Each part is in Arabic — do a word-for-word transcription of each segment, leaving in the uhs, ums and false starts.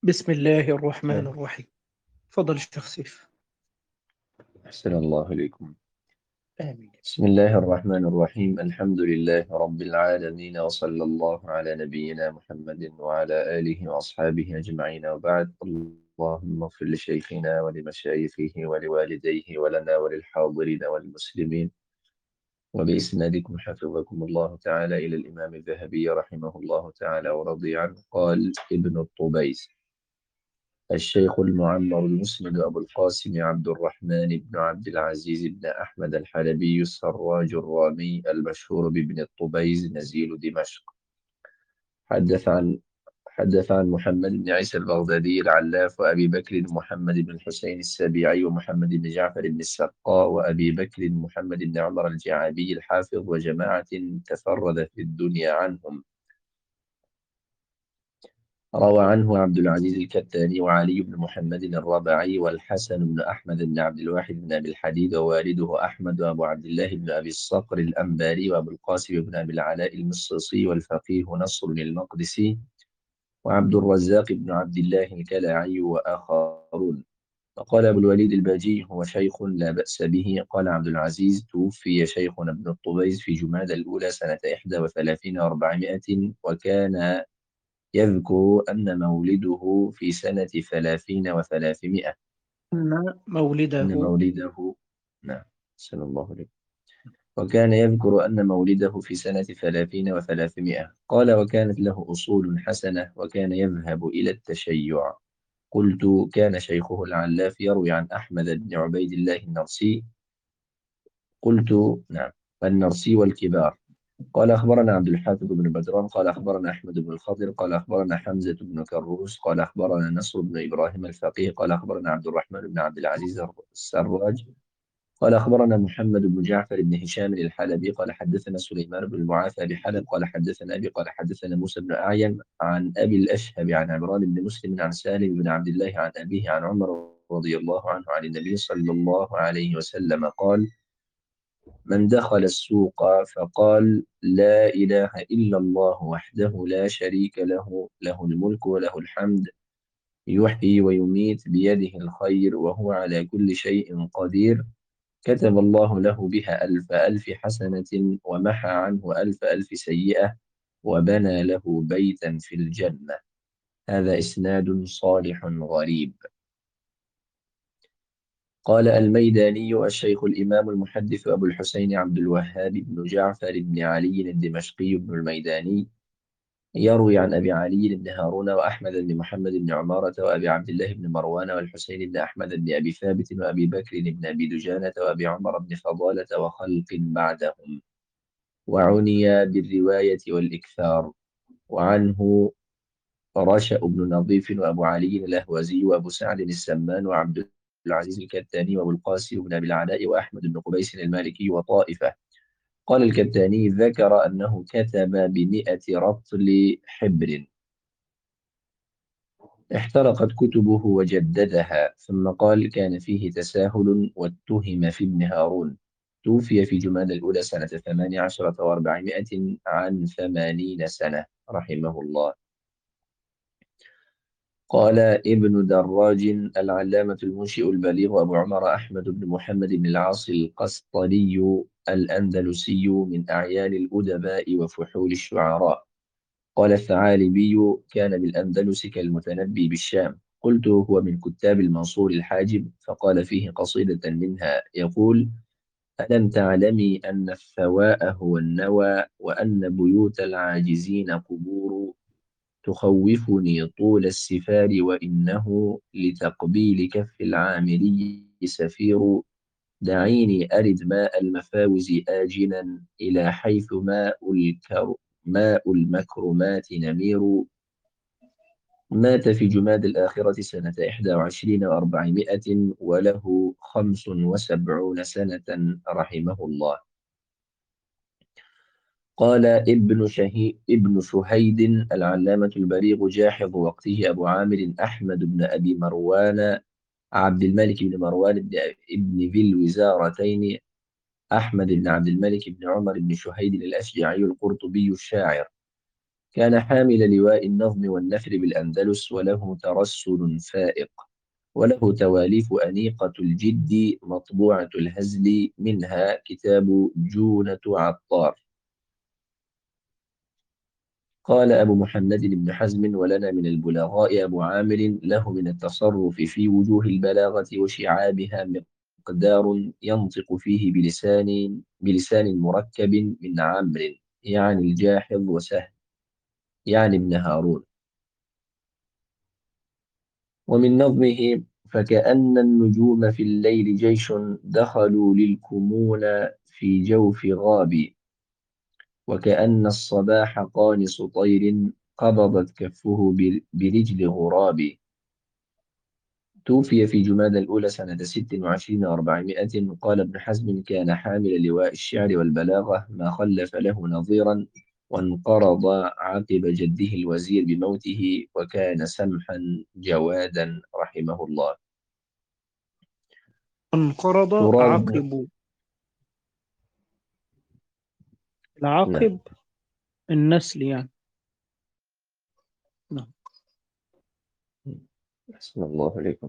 بسم الله الرحمن نعم. الرحيم. تفضل الشيخ سيف. أحسن الله إليكم. آمين. بسم الله الرحمن الرحيم. الحمد لله رب العالمين، وصلى الله على نبينا محمد وعلى آله وأصحابه أجمعين، وبعد. اللهم اغفر لشيخنا ولمشايخه ولوالديه ولنا وللحاضرين والمسلمين. وبإسنادكم حفظكم الله تعالى إلى الإمام الذهبي رحمه الله تعالى ورضي عنه. قال ابن الطبيس: الشيخ المعمر المسند أبو القاسم عبد الرحمن بن عبد العزيز بن أحمد الحلبي السراج الرامي المشهور بابن الطبيز نزيل دمشق. حدث عن حدث عن محمد بن عيسى البغدادي العلاف، وأبي بكر محمد بن الحسين السبيعي، ومحمد بن جعفر بن السقاء، وأبي بكر محمد بن عمر الجعابي الحافظ، وجماعة تفرد في الدنيا عنهم. روى عنه عبد العزيز الكتاني، وعلي بن محمد الرباعي، والحسن بن أحمد بن عبد الواحد بن أبي الحديد، ووالده أحمد، وأبو عبد الله بن أبي الصقر الأنباري، وأبو القاسم بن أبي العلاء المصيصي، والفقيه نصر المقدسي، وعبد الرزاق بن عبد الله الكلاعي، وآخرون. وقال أبو الوليد الباجي: هو شيخ لا بأس به. قال عبد العزيز: توفي شيخنا ابن الطبيز في جمادى الأولى سنة إحدى وثلاثين وأربعمائة، وكان يذكر أن مولده في سنة ثلاثين وثلاثمائة. أن أن مولده. مولده نعم، صلى الله عليه. وكان يذكر أن مولده في سنة ثلاثين وثلاثمائة. قال: وكانت له أصول حسنة، وكان يذهب إلى التشيع. قلت: كان شيخه العلاف يروي عن أحمد بن عبيد الله النرسي؟ قلت: نعم، النرسي والكبار. قال: أخبرنا عبد الحافظ بن بدران قال أخبرنا أحمد بن الخضر قال أخبرنا حمزة بن كروس قال أخبرنا نصر بن إبراهيم الفقيه قال أخبرنا عبد الرحمن بن عبد العزيز السراج قال أخبرنا محمد بن جعفر بن هشام الحلبي قال حدثنا سليمان بن المعافى بحلب قال حدثنا أبي قال حدثنا موسى بن أعين عن أبي الأشهب عن عمران بن مسلم عن سالم بن عبد الله عن أبيه عن عمر رضي الله عنه عن النبي صلى الله عليه وسلم قال: من دخل السوق فقال: لا إله إلا الله وحده لا شريك له، له الملك وله الحمد، يحيي ويميت بيده الخير وهو على كل شيء قدير، كتب الله له بها ألف ألف حسنة، ومحى عنه ألف ألف سيئة، وبنى له بيتا في الجنة. هذا إسناد صالح غريب. قال الميداني: الشيخ الإمام المحدث أبو الحسين عبد الوهاب بن جعفر بن علي الدمشقي بن الميداني، يروي عن أبي علي بن هارون وأحمد بن محمد بن عمارة وأبي عبد الله بن مروان والحسين بن أحمد بن أبي ثابت وأبي بكر بن أبي دجانة وأبي عمر بن فضالة وخلق بعدهم، وعني بالرواية والإكثار. وعنه رشأ بن نظيف وأبو علي الأهوزي وأبو سعد السمان وعبد العزيز الكتاني وأبو القاسم بن أبي العلاء وأحمد بن قبيس المالكي وطائفة. قال الكتاني: ذكر أنه كتب بمئة رطل حبر، احترقت كتبه وجددها. ثم قال: كان فيه تساهل واتهم في ابن هارون. توفي في جمادى الأولى سنة ثمان عشرة وأربعمائة عن ثمانين سنة رحمه الله. قال ابن دراج: العلامة المنشئ البليغ أبو عمر أحمد بن محمد بن العاص القسطلي الأندلسي، من أعيان الأدباء وفحول الشعراء. قال الثعالبي: كان بالأندلس كالمتنبي بالشام. قلت: هو من كتاب المنصور الحاجب؟ فقال فيه قصيدة منها يقول: ألم تعلمي أن الثواء هو النوى، وأن بيوت العاجزين قبور، تخوفني طول السفار، وإنه لتقبيل كف العاملي سفير، دعيني أرد ماء المفاوز آجلا، إلى حيث ماء الكر ماء المكرمات نمير. مات في جماد الآخرة سنة إحدى وعشرين وأربعمائة وله خمس وسبعون سنة رحمه الله. قال ابن شهي ابن شهيد: العلامة البليغ جاحظ وقته أبو عامر أحمد بن أبي مروان عبد الملك بن مروان بن ابن ذي الوزارتين أحمد بن عبد الملك بن عمر بن شهيد الأشجعي القرطبي الشاعر. كان حامل لواء النظم والنثر بالأندلس، وله ترسل فائق، وله تواليف أنيقة الجد مطبوعة الهزل، منها كتاب جونة عطار. قال أبو محمد بن حزم: ولنا من البلغاء أبو عامر، له من التصرف في وجوه البلاغة وشعابها مقدار، ينطق فيه بلسان بلسان مركب من عمرو، يعني الجاحظ، وسهل، يعني ابن هارون. ومن نظمه: فكأن النجوم في الليل جيش، دخلوا للكمون في جوف غاب، وكأن الصباح قانص طير، قبضت كفه بر- برجل غراب. توفي في جمادى الأولى سنة ست وعشرين وأربعمائة. قال ابن حزم: كان حامل لواء الشعر والبلاغة، ما خلف له نظيرا، وانقرض عقب جده الوزير بموته، وكان سمحا جوادا رحمه الله. انقرض تراب. عقب. نعم. العقب النسل يعني. نعم. أحسن الله عليكم.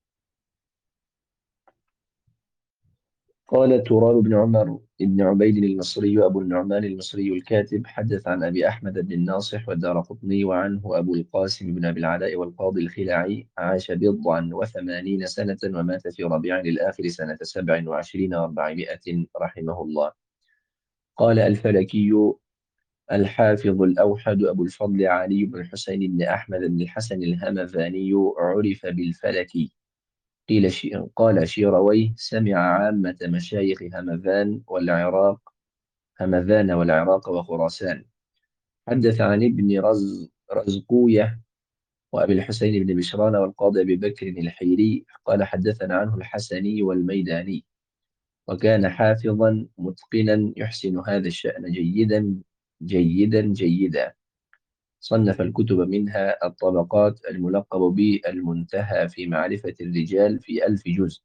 قال تراب بن عمر بن عبيد المصري أبو النعمان المصري الكاتب، حدث عن أبي أحمد بن الناصح والدارقطني، وعنه أبو القاسم بن أبي العلاء والقاضي الخلعي، عاش بضعا وثمانين سنة، ومات في ربيع الآخر سنة سبع وعشرين وأربعمائة رحمه الله. قال الفلكي الحافظ الأوحد أبو الفضل علي بن الحسين بن أحمد بن الحسن الهمذاني، عرف بالفلكي. قيل شي... قال شيرويه: سمع عامة مشايخ همذان والعراق همذان والعراق وخراسان. حدث عن ابن رز... رزقوية وأبي الحسين بن بشران والقاضي أبي بكر الحيري، قال حدثنا عنه الحسني والميداني، وكان حافظا متقنا يحسن هذا الشأن جيدا جيدا جيدا. صنف الكتب، منها الطبقات الملقب بالمنتهى في معرفة الرجال، في ألف جزء.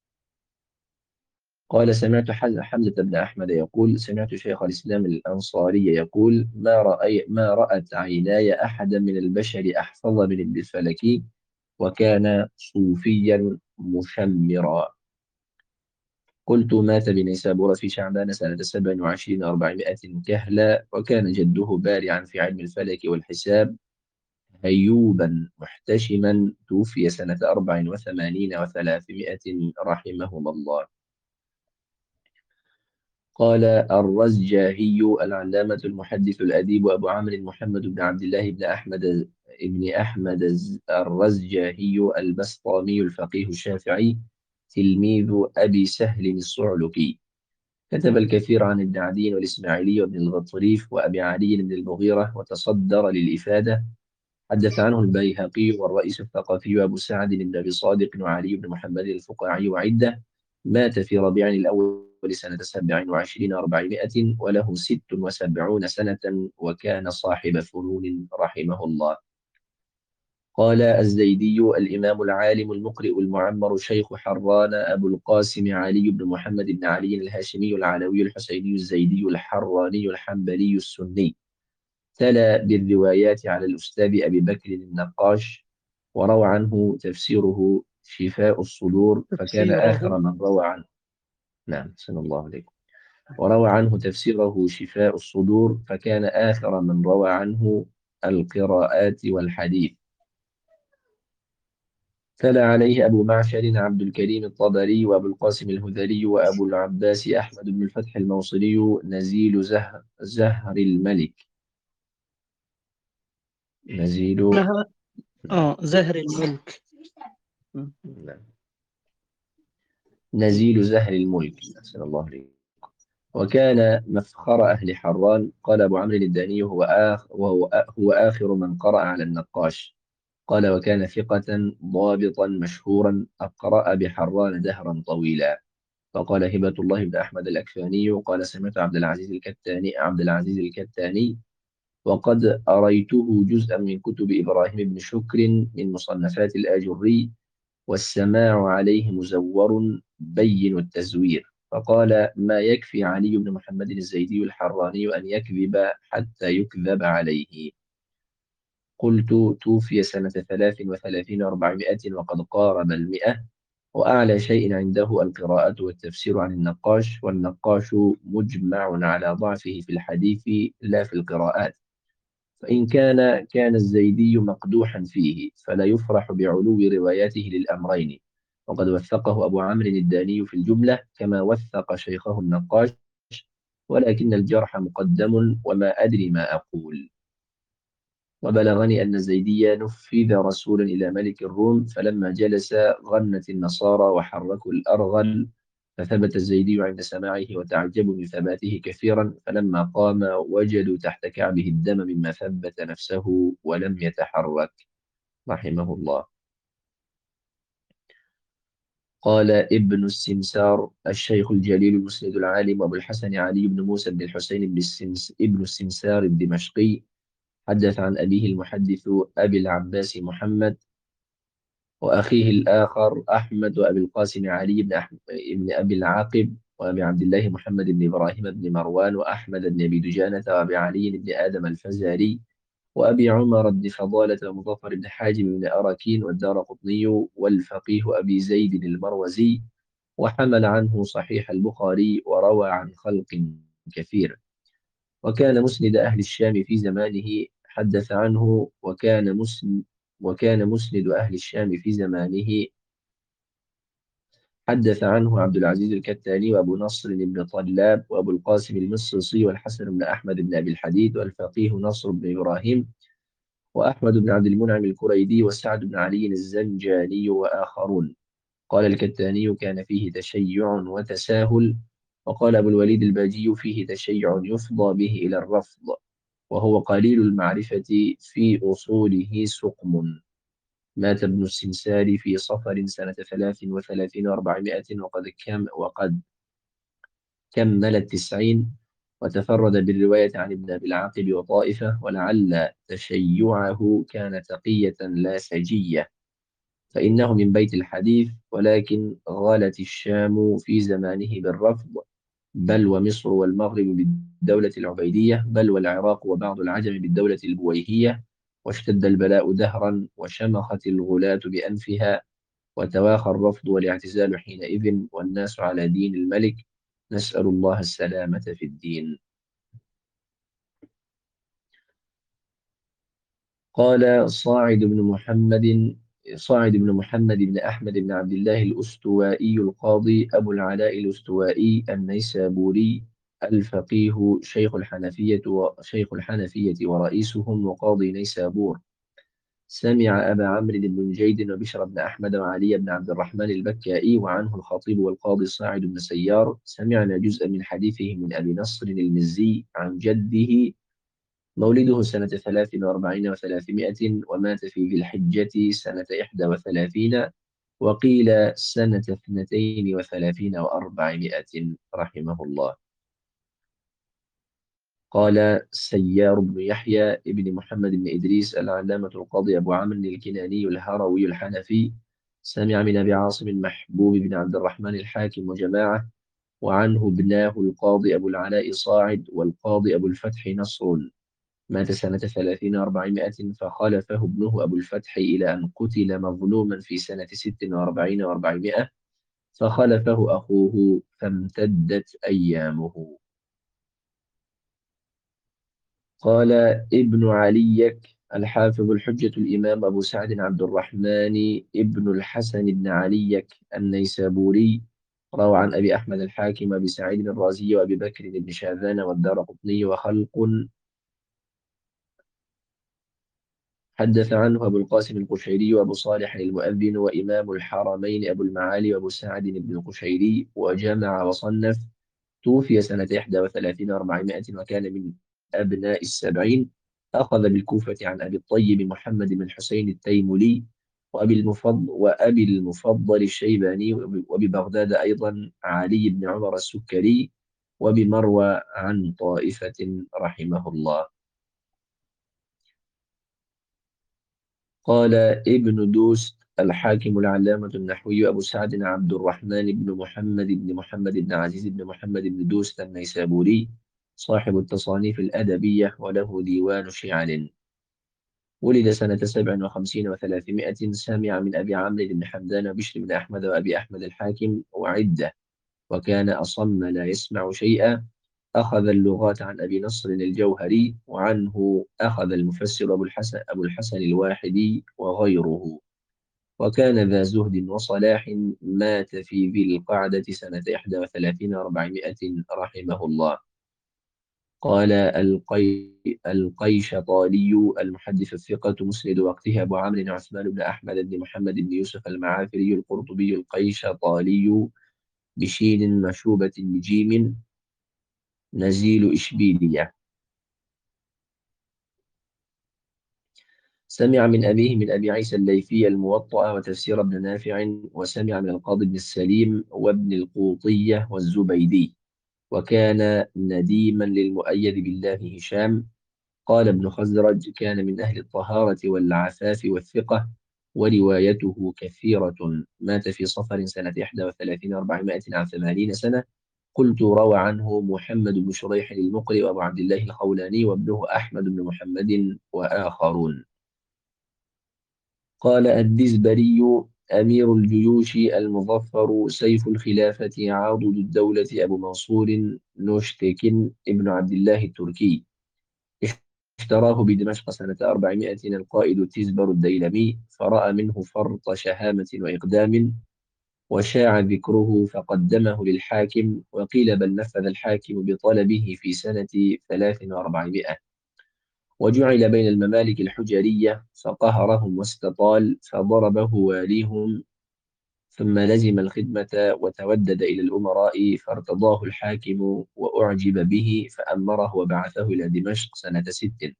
قال سمعت حز- حمزة بن أحمد يقول: سمعت شيخ الإسلام الأنصاري يقول: ما رأي ما رأت عيناي أحدا من البشر أحفظ من ابن الفلكي، وكان صوفيا مشمرا. قلت: مات بنيسابور في شعبان سنة سبع وعشرين وأربعمائة كهلا، وكان جده بارعا في علم الفلك والحساب، هيوبا محتشما، توفي سنة أربع وثمانين وثلاثمائة رحمهما الله. قال الرزجاهي العلامة المحدث الأديب أبو عمرو محمد بن عبد الله بن أحمد بن أحمد الز- الرزجاهي البسطامي الفقيه الشافعي، تلميذ أبي سهل الصعلكي، كتب الكثير عن ابن عدي والإسماعيلي وابن الغطريف وأبي علي بن المغيرة، وتصدر للإفادة. حدث عنه البيهقي والرئيس الثقفي أبو سعد بن أبي صادق وعلي بن محمد الفقاعي وعدة. مات في ربيع الأول سنة سبع وعشرين وأربعمائة، وله ست وسبعون سنة، وكان صاحب فنون رحمه الله. قال الزيدي الإمام العالم المقرئ المعمر شيخ حران أبو القاسم علي بن محمد بن علي الهاشمي العلوي الحسيني الزيدي الحراني الحنبلي السني، تلا بالروايات على الأستاذ أبي بكر النقاش، وروى عنه تفسيره شفاء الصدور، فكان آخر تفسيره. من روى عنه. نعم، صلى الله عليكم. وروى عنه تفسيره شفاء الصدور، فكان آخر من روى عنه القراءات والحديث. تلا عليه أبو معشر عبد الكريم الطبري، وأبو القاسم الهذلي، وأبو العباس أحمد بن الفتح الموصلي، نزيل زهر, زهر الملك نزيل لها اه زهر الملك. م. نعم. نزيل زهر الملك، أحسن الله عليه. وكان مفخر أهل حران. قال أبو عمرو الداني: هو آخ وهو آ- هو آخر من قرأ على النقاش. قال وكان ثقة ضابطا مشهورا، أقرأ بحران دهرا طويلا. فقال هبة الله بن أحمد الأكفاني: قال سمعت عبد العزيز الكتاني عبد العزيز الكتاني وقد أريته جزءا من كتب إبراهيم بن شكر من مصنفات الآجري، والسماع عليه مزور بين التزوير. فقال: ما يكفي علي بن محمد الزيدي الحراني أن يكذب حتى يكذب عليه. قلت توفي سنة ثلاث وثلاثين وأربعمائة وقد قارب المئة، وأعلى شيء عنده القراءة والتفسير عن النقاش، والنقاش مجمع على ضعفه في الحديث لا في القراءات، فإن كان كان الزيدي مقدوحا فيه فلا يفرح بعلو رواياته للأمرين، وقد وثقه أبو عمرو الداني في الجملة كما وثق شيخه النقاش، ولكن الجرح مقدم وما أدري ما أقول. وبلغني أن الزيدي نفذ رسولا إلى ملك الروم، فلما جلس غنت النصارى وحركوا الأرغل، فثبت الزيدي عند سماعه وتعجبوا من ثباته كثيرا، فلما قام وجدوا تحت كعبه الدم مما ثبت نفسه ولم يتحرك رحمه الله. قال ابن السمسار الشيخ الجليل المسند العالم أبو الحسن علي بن موسى بن الحسين بن السمس ابن السمسار الدمشقي حدث عن أبيه المحدث أبي العباس محمد وأخيه الآخر أحمد وأبي القاسم علي بن أحمد بن أبي العاقب وأبي عبد الله محمد بن إبراهيم بن مروان وأحمد بن أبي دجانة وأبي علي بن آدم الفزاري وأبي عمر بن فضالة ومظفر بن حاجب بن أراكين والدار قطني والفقيه أبي زيد المروزي، وحمل عنه صحيح البخاري وروى عن خلق كثير. وكان مسند أهل الشام في زمانه حدث عنه وكان مسند وكان مسند أهل الشام في زمانه حدث عنه عبد العزيز الكتاني وأبو نصر بن طلاب وأبو القاسم المصري والحسن بن أحمد بن أبي الحديد والفقيه نصر بن إبراهيم وأحمد بن عبد المنعم الكريدي وسعد بن علي الزنجاني وآخرون. قال الكتاني كان فيه تشيع وتساهل، وقال أبو الوليد الباجي فيه تشيع يفضى به إلى الرفض، وهو قليل المعرفة في أصوله سقم. مات ابن السمسار في صفر سنة ثلاث وثلاثين وأربعمائة وقد كم وقد كمل التسعين، وتفرد بالرواية عن ابن أبي العاقب وطائفة، ولعل تشيعه كان تقية لا سجية، فإنه من بيت الحديث، ولكن غالت الشام في زمانه بالرفض، بل ومصر والمغرب بالدولة العبيدية، بل والعراق وبعض العجم بالدولة البويهية، واشتد البلاء دهرا وشمخت الغلاة بأنفها، وتواخى الرفض والاعتزال حينئذ والناس على دين الملك، نسأل الله السلامة في الدين. قال صاعد بن محمد صاعد بن محمد بن أحمد بن عبد الله الأستوائي القاضي أبو العلاء الأستوائي النيسابوري الفقيه شيخ الحنفية وشيخ الحنفية ورئيسهم وقاضي نيسابور، سمع أبا عمرو بن جيد وبشر بن أحمد وعلي بن عبد الرحمن البكائي، وعنه الخطيب والقاضي صاعد بن سيار. سمعنا جزءا من حديثه من أبي نصر المزي عن جده، مولده سنة ثلاث وأربعين وثلاثمائة، ومات في ذي الحجة سنة إحدى وثلاثين، وقيل سنة اثنتين وثلاثين وأربعمائة رحمه الله. قال سيار بن يحيى ابن محمد بن إدريس العلامة القاضي أبو عمرو الكناني الهروي الحنفي، سمع من أبي عاصم محبوب بن عبد الرحمن الحاكم وجماعة، وعنه ابناه القاضي أبو العلاء صاعد والقاضي أبو الفتح نصر، مات سنة ثلاثين وأربعمائة، فخلفه ابنه أبو الفتح إلى أن قتل مظلوما في سنة ست وأربعين وأربعمائة، فخلفه أخوه فامتدت أيامه. قال ابن عليك الحافظ الحجة الإمام أبو سعد عبد الرحمن ابن الحسن بن عليك النيسابوري، روى عن أبي أحمد الحاكم أبي سعيد الرازي وأبي بكر بن شاذان والدار قطني وخلق، حدث عنه أبو القاسم القشيري وأبو صالح المؤذن وإمام الحرمين أبو المعالي وأبو سعد بن القشيري، وجمع وصنف. توفي سنة إحدى وثلاثين وأربعمائة وكان من أبناء السبعين. أخذ بالكوفة عن أبي الطيب محمد بن الحسين التيمولي وأبي المفضل وأبي المفضل الشيباني، وببغداد أيضا علي بن عمر السكري، وبمروى عن طائفة رحمه الله. قال ابن دوست الحاكم العلامة النحوي أبو سعد عبد الرحمن بن محمد بن محمد بن عزيز بن محمد بن دوست النيسابوري، صاحب التصانيف الأدبية وله ديوان شعر. ولد سنة سبع وخمسين وثلاثمائة. سمع من أبي عمرو بن حمدان وبشر بن أحمد وأبي أحمد الحاكم وعدة، وكان أصم لا يسمع شيئا. أخذ اللغات عن أبي نصر الجوهري، وعنه أخذ المفسر أبو الحسن أبو الحسن الواحدي وغيره. وكان ذا زهد وصلاح. مات في ذي القعدة سنة إحدى وثلاثين وأربعمائة رحمه الله. قال القي القيشطالي المحدث الثقة مسند وقته أبو عمرو عثمان بن أحمد بن محمد بن يوسف المعافري القرطبي القيشطالي بشين مشوبة بجيم، نزيل إشبيلية. سمع من أبيه من أبي عيسى الليثي الموطأ وتفسير ابن نافع، وسمع من القاضي بن السليم وابن القوطية والزبيدي. وكان نديما للمؤيد بالله هشام. قال ابن خزرج كان من أهل الطهارة والعفاف والثقة، وروايته كثيرة. مات في صفر سنة إحدى وثلاثين وأربعمائة عن ثمانين سنة. قلت روى عنه محمد بن شريح المقري وأبو عبد الله الخولاني وابنه أحمد بن محمد وآخرون. قال الدزبري أمير الجيوش المظفر سيف الخلافة عاضد الدولة أبو منصور نوشتك ابن عبد الله التركي، اشتراه بدمشق سنة أربعمائة القائد تزبر الديلمي، فرأى منه فرط شهامة وإقدام، وشاع ذكره فقدمه للحاكم. وقيل بل نفذ الحاكم بطلبه في سنة ثلاث وأربعمائة. وجعل بين الممالك الحجرية فقهرهم واستطال، فضربه واليهم، ثم لزم الخدمة وتودد إلى الأمراء، فارتضاه الحاكم وأعجب به، فأمره وبعثه إلى دمشق سنة ست.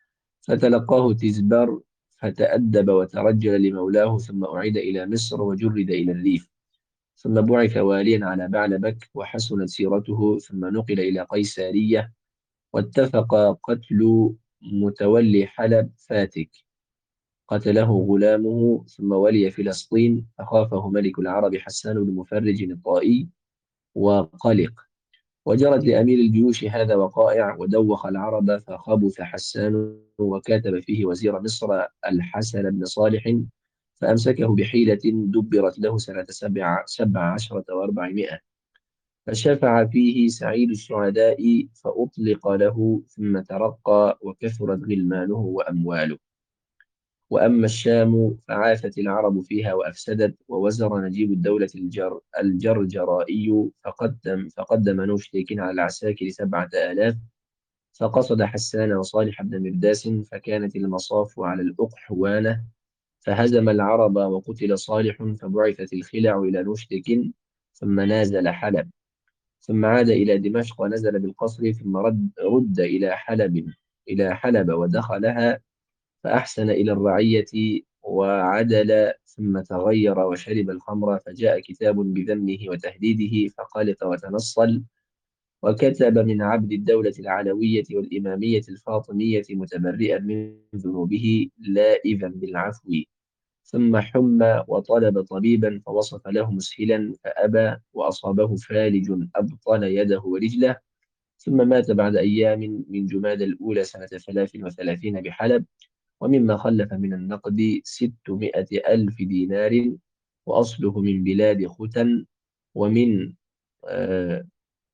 فتلقاه تزبر فتأدب وترجل لمولاه، ثم أعيد إلى مصر وجرد إلى الريف، ثم بعث واليا على بعلبك وحسنت سيرته، ثم نقل إلى قيسارية. واتفق قتل متولي حلب فاتك، قتله غلامه، ثم ولي فلسطين فخافه ملك العرب حسان بن مفرج الطائي وقلق. وجرت لأمير الجيوش هذا وقائع، ودوخ العرب فخبث حسان، وكاتب فيه وزير مصر الحسن بن صالح، فأمسكه بحيلة دبرت له سنة سبع, سبع عشرة وأربعمائة. فشفع فيه سعيد السعداء فأطلق له، ثم ترقى وكثرت غلمانه وأمواله. وأما الشام فعاثت العرب فيها وأفسدت، ووزر نجيب الدولة الجر الجرجرائي فقدم فقدم نوشتيك على العساكر سبعة آلاف، فقصد حسان وصالح بن مرداس، فكانت المصاف على الأقحوانة، فهزم العرب وقتل صالح، فبعثت الخلع إلى نوشتك، ثم نازل حلب، ثم عاد إلى دمشق ونزل بالقصر، ثم رد, رد إلى حلب إلى حلب ودخلها، فأحسن إلى الرعية وعدل، ثم تغير وشرب الخمر، فجاء كتاب بذمه وتهديده فقلق وتنصل، وكتب من عبد الدولة العلوية والإمامية الفاطمية متبرئا من ذنوبه لائذا بالعفو. ثم حمى وطلب طبيبا فوصف له مسهلا فأبى، وأصابه فالج أبطل يده ورجله. ثم مات بعد أيام من جماد الأولى سنة ثلاث وثلاثين بحلب. ومما خلف من النقد ستمائة ألف دينار، وأصله من بلاد ختن. ومن آه،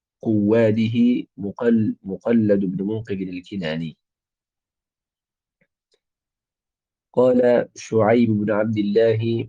قواده مقل مقلد بن منقذ الكناني. قال شعيب بن عبد الله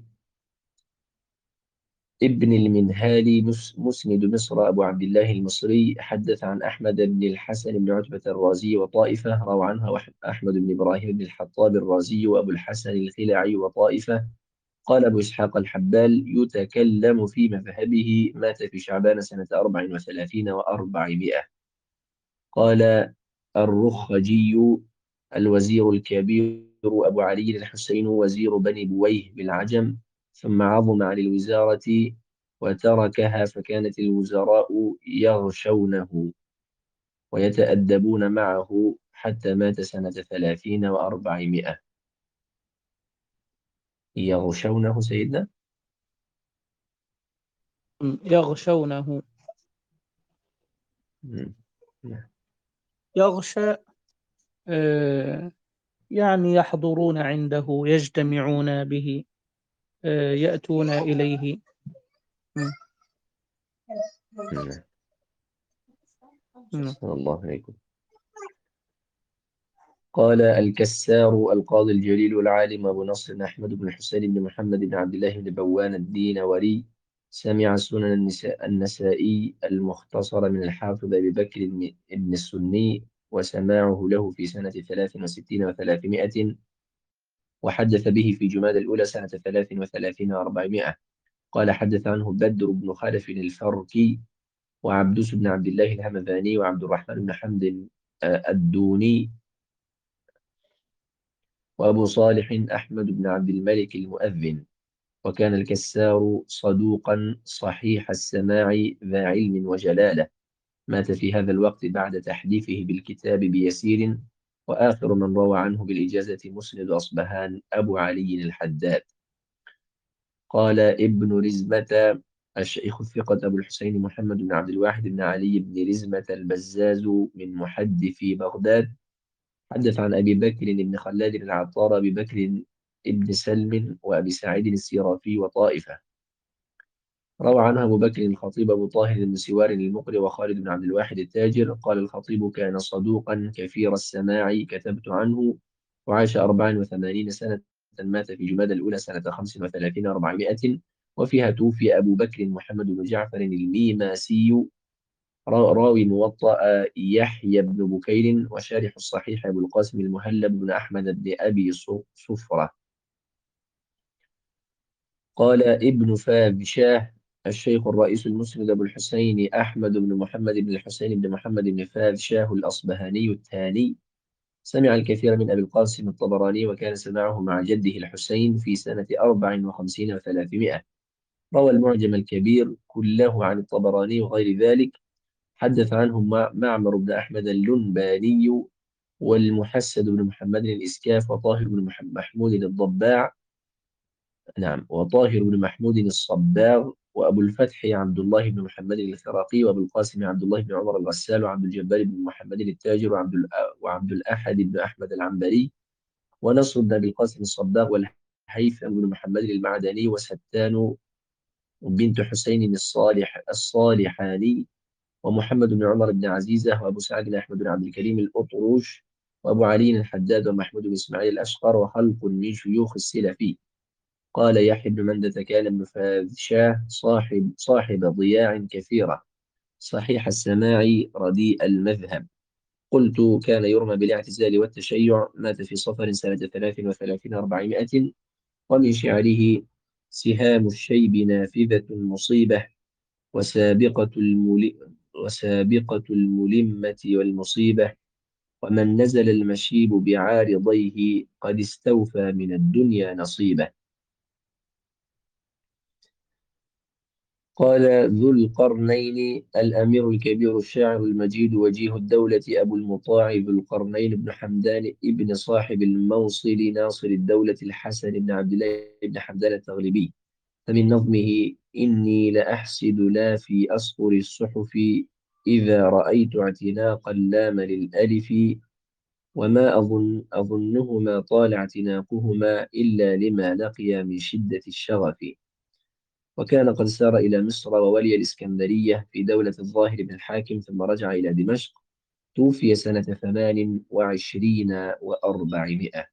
ابن المنهالي مس- مسند مصر أبو عبد الله المصري، حدث عن أحمد بن الحسن بن عتبة الرازي وطائفة، روى عنها وح- أحمد بن إبراهيم بن الحطاب الرازي وأبو الحسن الخلعي وطائفة. قال أبو إسحاق الحبال يتكلم في مذهبه، مات في شعبان سنة أربع وثلاثين وأربعمائة. قال الرخجي الوزير الكبير أبو علي الحسين وزير بني بويه بالعجم، ثم عظم عن الوزارة وتركها، فكانت الوزراء يغشونه ويتأدبون معه، حتى مات سنة ثلاثين وأربعمائة. يغشونه سيدنا. يغشونه. مم. نعم. يغشى. آه يعني يحضرون عنده، يجتمعون به، آه، يأتون إليه. م- نعم. م. أحسن الله عليكم. قال الكسار القاضي الجليل العالم أبو نصر أحمد بن الحسين بن محمد بن عبد الله بن بوان الدينوري سمع سنن النساء النسائي المختصر من الحافظ أبي بكر بن بن السني، وسماعه له في سنة ثلاث وستين وثلاثمائة، وحدث به في جماد الأولى سنة ثلاث وثلاثين وأربعمائة. قال حدث عنه بدر بن خلف الفركي، وعبدوس بن عبد الله الهمذاني، وعبد الرحمن بن حمد آه، الدوني، وأبو صالح أحمد بن عبد الملك المؤذن. وكان الكسار صدوقا صحيح السماع ذا علم وجلالة، مات في هذا الوقت بعد تحديثه بالكتاب بيسير. وآخر من روى عنه بالإجازة مسند أصبهان أبو علي الحداد. قال ابن رزمة الشيخ الثقة أبو الحسين محمد بن عبد الواحد بن علي بن رزمة البزاز من محدثي بغداد، حدث عن أبي بكر بن خلاد العطار، أبي بكر بن سلم، وأبي سعيد السيرافي وطائفة. روى عنها أبو بكر الخطيب أبو طاهر بن سوار المقري، وخالد بن عبد الواحد التاجر. قال الخطيب كان صدوقا كثير السماع، كتبت عنه، وعاش أربعا وثمانين سنة، مات في جماد الأولى سنة خمس وثلاثين أربعمائة، وفيها توفي أبو بكر محمد بن جعفر الميماسي، راوي موطأ يحيى بن بكير، وشارح الصحيح أبو القاسم المهلب بن أحمد بن أبي صفرة. قال ابن فاذشاه الشيخ الرئيس المسند أبو الحسين أحمد بن محمد بن الحسين بن محمد بن فاذشاه الأصبهاني الثاني، سمع الكثير من أبي القاسم الطبراني، وكان سماعه مع جده الحسين في سنة أربع وخمسين وثلاثمائة. روى المعجم الكبير كله عن الطبراني وغير ذلك. حدث عنهم مع- معمر بن أحمد اللنباني، والمحسد بن محمد الإسكاف، وطاهر بن مح- محمود الضباع، نعم، وطاهر بن محمود الصباغ، وأبو الفتح عبد الله بن محمد الخراقي، وأبو القاسم عبد الله بن عمر الغسال، وعبد الجبار بن محمد التاجر، وعبد الأ- وعبد الأحد بن أحمد العنبري، ونصر بن أبي القاسم الصباغ، والهيثم بن محمد المعدني، وستان بنت حسين الصالح الصالحاني، ومحمد بن عمر بن عزيزة، وأبو سعد بن أحمد بن عبد الكريم الأطروش، وأبو علي الحداد، ومحمود بن إسماعيل الأشقر، وخلق من شيوخ السلفي. قال يحيى بن مندة كان ابن فاذشاه صاحب صاحب ضياع كثيرة، صحيح السماع رديء المذهب. قلت كان يرمى بالاعتزال والتشيع، مات في صفر سنة ثلاث وثلاثين أربعمائة. ومن شعره سهام الشيب نافذة مصيبة، وسابقة المل... وسابقة الملمة والمصيبة، ومن نزل المشيب بعارضيه قد استوفى من الدنيا نصيبه. قال ذو القرنين الأمير الكبير الشاعر المجيد وجيه الدولة أبو المطاع ذو القرنين بن حمدان ابن صاحب الموصل ناصر الدولة الحسن بن عبد الله بن حمدان التغلبي. فمن نظمه إني لأحسد لا في أسطر الصحف إذا رأيت اعتناق اللام للألف، وما أظن أظنهما طال اعتناقهما إلا لما لقي من شدة الشغف. وكان قد سار إلى مصر وولي الإسكندرية في دولة الظاهر بن الحاكم، ثم رجع إلى دمشق. توفي سنة ثمان وعشرين وأربعمائة.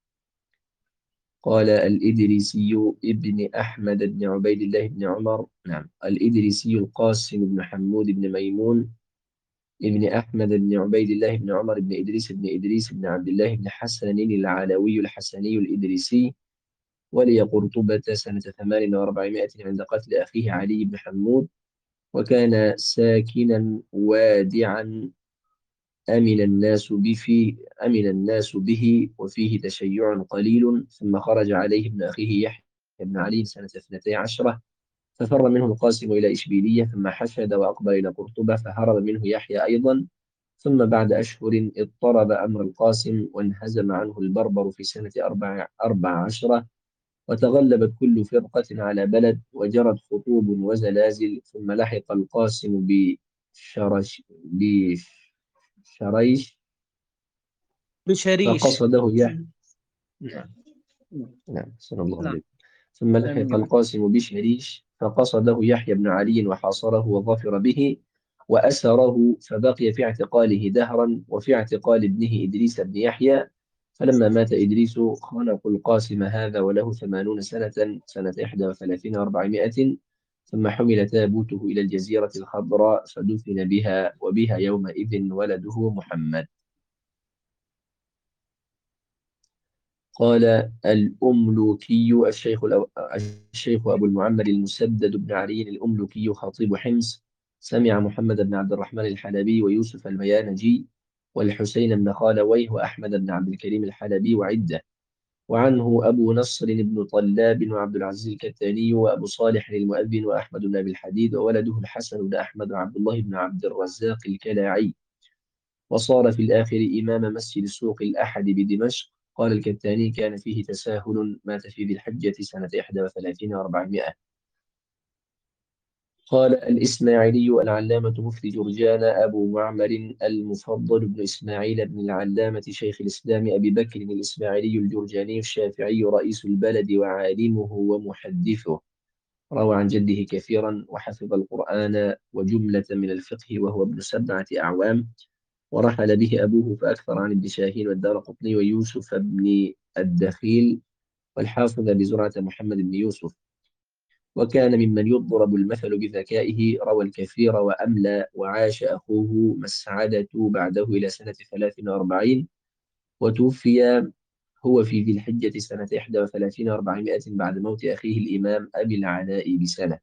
قال الإدريسي ابن أحمد بن عبيد الله بن عمر، نعم، الإدريسي القاسم بن حمود بن ميمون ابن أحمد بن عبيد الله بن عمر بن إدريس بن إدريس بن عبد الله بن حسن العلوي الحسني الإدريسي، ولي قرطبة سنة ثمان وأربعمائة عند قتل أخيه علي بن حمود. وكان ساكنا وادعا أمن الناس به أمن الناس به وفيه تشيع قليل. ثم خرج عليه ابن أخيه يحيى بن علي سنة اثنتي عشرة، ففر منه القاسم إلى إشبيلية، ثم حشد وأقبل إلى قرطبة، فهرب منه يحيى أيضا. ثم بعد أشهر اضطرب أمر القاسم، وانهزم عنه البربر في سنة أربع, أربع عشرة، وتغلبت كل فرقة على بلد، وجرت خطوب وزلازل. ثم لحق القاسم بشرش بشريش بشريش. فقصده يحيى. نعم. نعم صلى الله نعم. عليه. ثم آمين لحق يا رب. القاسم بشريش فقصده يحيى بن علي وحاصره وظفر به وأسره، فبقي في اعتقاله دهرا وفي اعتقال ابنه إدريس بن يحيى. فلما مات إدريس خنقوا القاسم هذا وله ثمانون سنة سنة إحدى وثلاثين وأربعمائة. ثم حمل تابوته إلى الجزيرة الخضراء فدفن بها، وبها يومئذ ولده محمد. قال الأملوكي الشيخ الأو... الشيخ أبو المعمر المسدد بن علي الأملوكي خطيب حمص سمع محمد بن عبد الرحمن الحلبي ويوسف البيانجي والحسين بن خالويه وأحمد بن عبد الكريم الحلبي وعدة. وعنه أبو نصر بن طلاب وعبد العزيز الكتاني وأبو صالح المؤذن وأحمد بن أبي الحديد وولده الحسن بن أحمد وعبد الله بن عبد الرزاق الكلاعي. وصار في الآخر إمام مسجد سوق الأحد بدمشق. قال الكتاني كان فيه تساهل، مات في ذي الحجة سنة إحدى وثلاثين وأربعمائة. قال الإسماعيلي العلامة مفتي جرجان أبو معمر المفضل بن إسماعيل بن العلامة شيخ الإسلام أبي بكر الإسماعيلي الجرجاني الشافعي رئيس البلد وعالمه ومحدثه. روى عن جده كثيرا وحفظ القرآن وجملة من الفقه وهو ابن سبعة أعوام. ورحل به أبوه فأكثر عن ابن شاهين والدارقطني ويوسف بن الدخيل والحافظ بزرعة محمد بن يوسف. وكان ممن يضرب المثل بذكائه، روى الكثير وأملى. وعاش أخوه مسعدة بعده إلى سنة ثلاث وأربعين، وتوفي هو في ذي الحجة سنة إحدى وثلاثين وأربعمائة بعد موت أخيه الإمام أبي العلاء بسنة.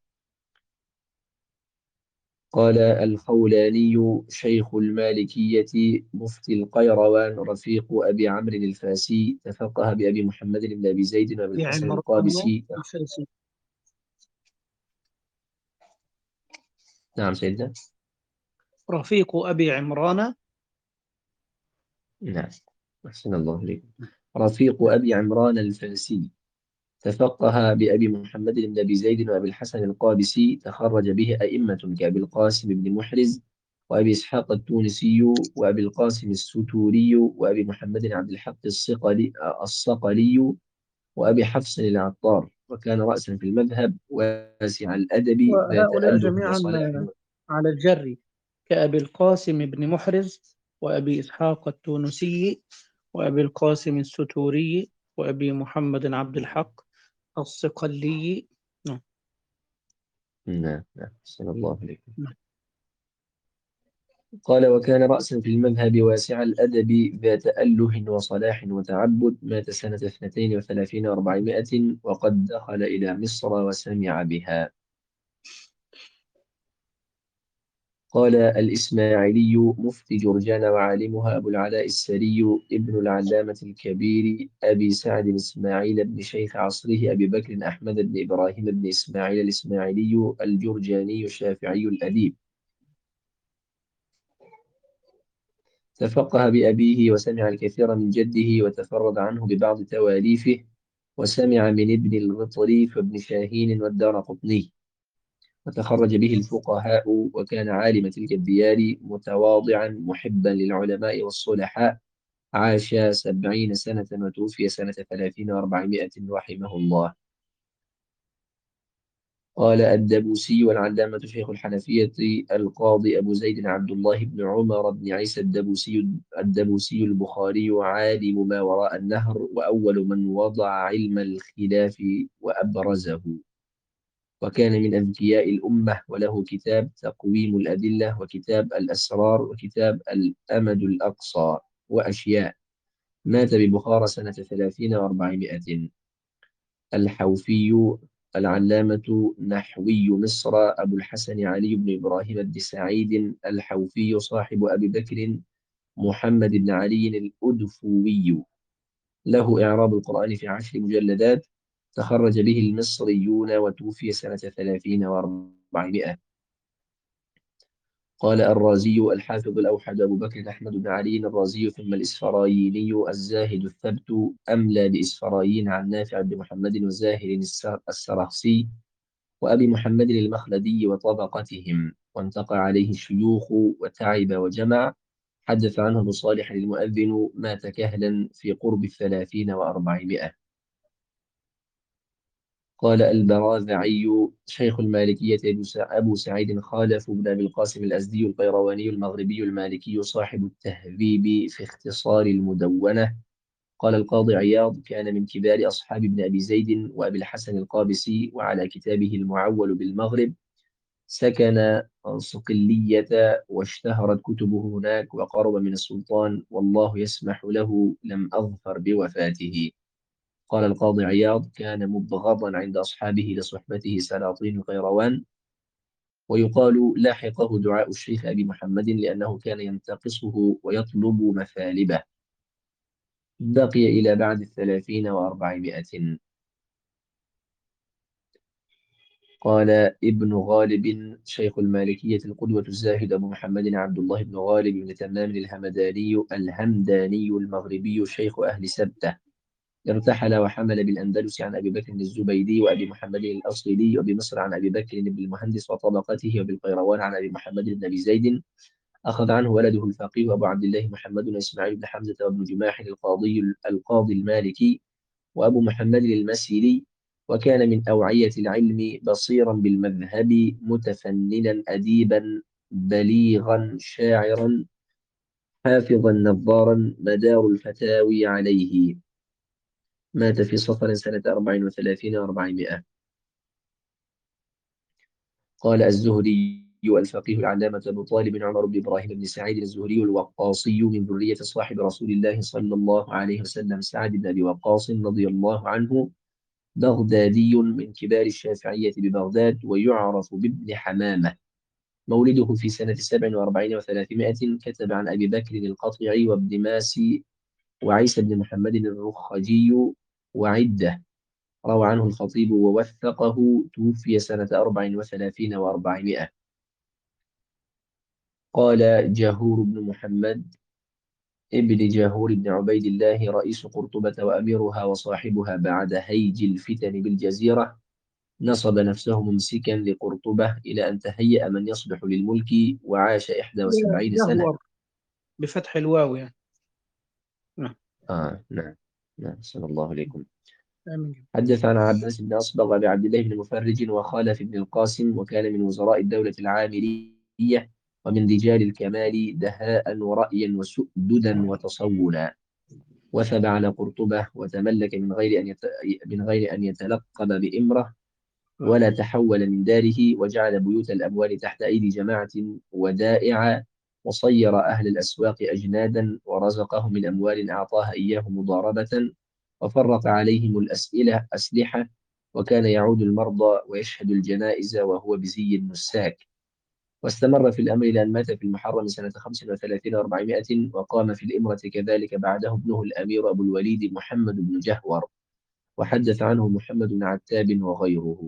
قال الخولاني شيخ المالكية مفتي القيروان رفيق أبي عمرو الفاسي، تفقه بأبي محمد بن أبي زيد وأبي الحسن بعمران القابسي. الفاسي. نعم سيدنا. رفيق أبي عمران. نعم أحسن الله إليكم. رفيق أبي عمران الفاسي، تفقه بأبي محمد بن أبي زيد وأبي الحسن القابسي، تخرج به أئمة كأبي القاسم بن محرز وأبي إسحاق التونسي وأبي القاسم الستوري وأبي محمد عبد الحق الصقلي الصقلي وأبي حفص العطار. وكان رأسا في المذهب واسع الأدب ذا وهؤلاء تأله جميعا وصلاح. على الجر، كأبي القاسم بن محرز وأبي إسحاق التونسي وأبي القاسم الستوري وأبي محمد عبد الحق الصقلي. نعم. نعم نعم صلى الله عليكم. نعم. قال وكان رأسا في المذهب واسع الأدب ذا تأله وصلاح وتعبد. مات سنة اثنتين وثلاثين وأربعمائة وقد دخل إلى مصر وسمع بها. قال الإسماعيلي مفتي جرجان وعالمها أبو العلاء السري ابن العلامة الكبير أبي سعد إسماعيل بن شيخ عصره أبي بكر أحمد بن إبراهيم بن إسماعيل الإسماعيلي الجرجاني الشافعي الأديب. تفقه بأبيه وسمع الكثير من جده وتفرد عنه ببعض تواليفه، وسمع من ابن الغطريف وابن شاهين والدارقطني. وتخرج به الفقهاء، وكان عالم تلك الديار متواضعا محبا للعلماء والصلحاء. عاش سبعين سنة وتوفي سنة ثلاثين وأربعمائة رحمه الله. قال الدبوسي والعلامة شيخ الحنفية القاضي أبو زيد عبد الله بن عمر بن عيسى الدبوسي الدبوسي البخاري عالم ما وراء النهر، وأول من وضع علم الخلاف وأبرزه. وكان من أذكياء الأمة، وله كتاب تقويم الأدلة وكتاب الأسرار وكتاب الأمد الأقصى وأشياء. مات ببخارى سنة ثلاثين وأربعمائة. الحوفي العلامة نحوي مصر أبو الحسن علي بن إبراهيم بن سعيد الحوفي صاحب أبي بكر محمد بن علي الأدفوي، له إعراب القرآن في عشر مجلدات. تخرج به المصريون وتوفي سنة ثلاثين وأربعمائة. قال الرازي الحافظ الأوحد أبو بكر أحمد بن علي الرازي ثم الإسفرايني الزاهد الثبت أملى بإسفرايين عن نافع بن محمد وزاهر السرخسي وأبي محمد المخلدي وطبقتهم، وانتقى عليه الشيوخ وتعب وجمع. حدث عنه أبو صالح المؤذن مات كهلا في قرب الثلاثين وأربعمائة. قال البراذعي شيخ المالكية أبو سعيد خالف بن أبي القاسم الأزدي القيرواني المغربي المالكي صاحب التهذيب في اختصار المدونة. قال القاضي عياض كان من كبار أصحاب ابن أبي زيد وأبي الحسن القابسي، وعلى كتابه المعول بالمغرب. سكن صقلية واشتهرت كتبه هناك، وقرب من السلطان والله يسمح له لم أظفر بوفاته. قال القاضي عياض كان مبغضا عند أصحابه لصحبته سلاطين القيروان، ويقال لاحقه دعاء الشيخ أبي محمد لأنه كان ينتقصه ويطلب مثالبه. بقي إلى بعد الثلاثين وأربعمائة. قال ابن غالب شيخ المالكية القدوة الزاهد أبو محمد عبد الله بن غالب بن تمام الهمداني الهمداني المغربي شيخ أهل سبتة، ارتحل وحمل بالأندلس عن أبي بكر الزبيدي وأبي محمد الأصيلي، وبمصر عن أبي بكر بن المهندس وطبقته، وبالقيروان عن أبي محمد بن أبي زيد أخذ عنه ولده الفقيه أبو عبد الله محمد بن إسماعيل بن حمزة وابن جماح القاضي القاضي المالكي، وأبو محمد المسيلي. وكان من أوعية العلم بصيرا بالمذهب متفننا أديبا بليغا شاعرا حافظا نظارا مدار الفتاوي عليه. مات في صفر سنة أربع وثلاثين وأربعمائة. قال الزهري الفقيه العلامة أبو طالب عمر بن إبراهيم بن سعيد الزهري الوقاصي من ذرية صاحب رسول الله صلى الله عليه وسلم سعد بن أبي وقاص رضي الله عنه، بغدادي من كبار الشافعية ببغداد، ويعرف بابن حمامة. مولده في سنة سبع وأربعين وثلاثمائة. كتب عن أبي بكر القطعي وابن ماسي وعيسى بن محمد الرخجي وعدة. روى عنه الخطيب ووثقه. توفي سنة أربع وثلاثين وأربعمائة. قال جاهور بن محمد ابن جاهور بن عبيد الله رئيس قرطبة وأميرها وصاحبها بعد هيج الفتن بالجزيرة، نصب نفسه ممسكا لقرطبة إلى أن تهيأ من يصلح للملك، وعاش إحدى وسبعين سنة. يهور بفتح الواو يعني. نعم. آه نعم نعم، صلى الله عليكم. آمين. حدث عن عباس بن أصبغ بعبد الله بن مفرج وخالف بن القاسم، وكان من وزراء الدولة العامرية، ومن رجال الكمال دهاء ورأيا وسؤددا وتصولا. وثب على قرطبة وتملك من غير أن يت... من غير أن يتلقب بإمرة ولا تحول من داره، وجعل بيوت الأموال تحت أيدي جماعة ودائع، وصير أهل الأسواق أجنادا، ورزقهم من أموال أعطاها إياه مضاربة، وفرق عليهم الأسئلة أسلحة، وكان يعود المرضى ويشهد الجنائز وهو بزي النساك. واستمر في الأمر إلى أن مات في المحرم سنة خمس وثلاثين وأربعمائة. وقام في الإمرة كذلك بعده ابنه الأمير أبو الوليد محمد بن جهور، وحدث عنه محمد بن عتاب وغيره.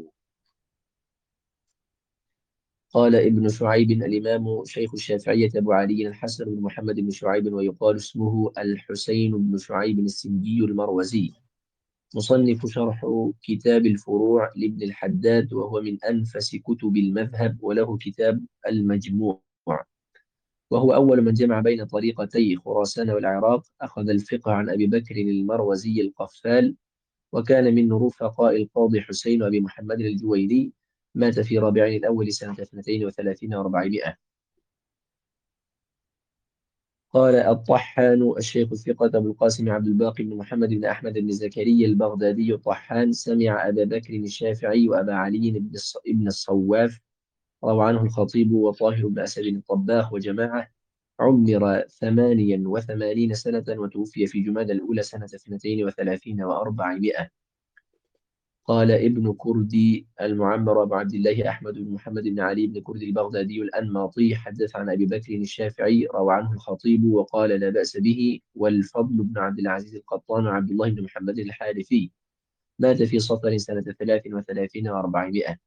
قال ابن شعيب الإمام شيخ الشافعية أبو علي الحسن بن محمد بن شعيب، ويقال اسمه الحسين بن شعيب السندي المروزي، مصنف شرح كتاب الفروع لابن الحداد، وهو من أنفس كتب المذهب، وله كتاب المجموع، وهو أول من جمع بين طريقتي خراسان والعراق. أخذ الفقه عن أبي بكر المروزي القفال، وكان من رفقاء القاضي حسين وأبي محمد الجويني. مات في ربيع الأول سنة اثنتين وثلاثين وأربعمائة. قال الطحان الشيخ الثقة أبو القاسم عبد الباقي بن محمد بن أحمد بن زكريا البغدادي الطحان سمع أبا بكر الشافعي وأبا علي بن الص- بن الصواف. روى عنه الخطيب وطاهر بن أسد الطباخ وجماعة. عمر ثمانيا وثمانين سنة، وتوفي في جماد الأولى سنة اثنتين وثلاثين وأربعمائة. قال ابن كردي المعمر أبو عبد الله أحمد بن محمد بن علي بن كردي البغدادي الأنماطي حدث عن أبي بكر الشافعي، روى عنه الخطيب وقال لا بأس به. والفضل بن عبد العزيز القطان وعبد الله بن محمد الحارثي. مات في صفر سنة ثلاث وثلاثين وأربعمائة.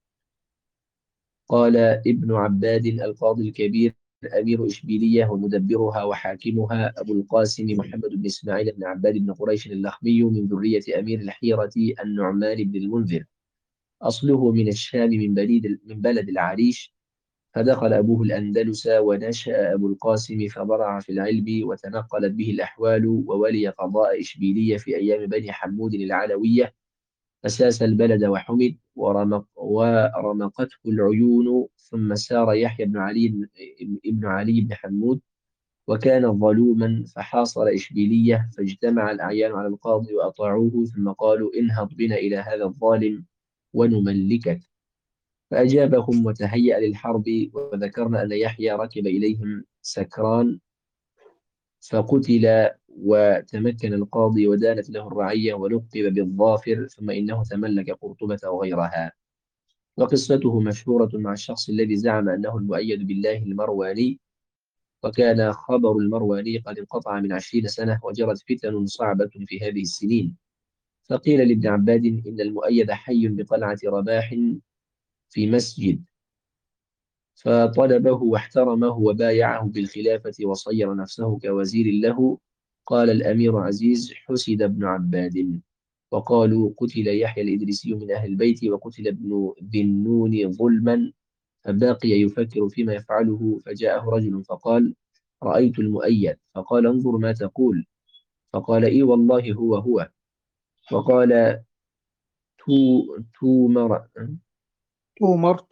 قال ابن عباد القاضي الكبير أمير إشبيلية ومدبرها وحاكمها أبو القاسم محمد بن إسماعيل بن عباد بن قريش اللخمي، من ذرية أمير الحيرة النعمان بن المنذر. أصله من الشام من بليد من بلد العريش. فدخل أبوه الأندلس، ونشأ أبو القاسم فبرع في العلم، وتنقلت به الأحوال، وولي قضاء إشبيلية في أيام بني حمود العلوية، فساس البلد وحمد، ورمق ورمقته العيون. ثم سار يحيى بن علي بن علي بن حمود، وكان ظلوما، فحاصر إشبيلية، فاجتمع الأعيان على القاضي وأطاعوه، ثم قالوا: انهض بنا إلى هذا الظالم ونملكك. فأجابهم وتهيأ للحرب. وذكرنا أن يحيى ركب إليهم سكران فقتل، وتمكن القاضي ودانت له الرعية، ولقب بالظافر، ثم إنه تملك قرطبة وغيرها. وقصته مشهورة مع الشخص الذي زعم أنه المؤيد بالله المرواني، وكان خبر المرواني قد انقطع من عشرين سنة، وجرت فتن صعبة في هذه السنين. فقيل لابن عباد إن المؤيد حي بقلعة رباح في مسجد، فطلبه واحترمه وبايعه بالخلافة، وصير نفسه كوزير له. قال الأمير عزيز: حسد ابن عباد. وقالوا: قتل يحيى الإدريسي من أهل البيت، وقتل ابن ذي النون ظلما. فباقي يفكر فيما يفعله، فجاءه رجل فقال: رأيت المؤيد. فقال: انظر ما تقول. فقال: إي والله هو هو. وقال: تو تومر تومرت.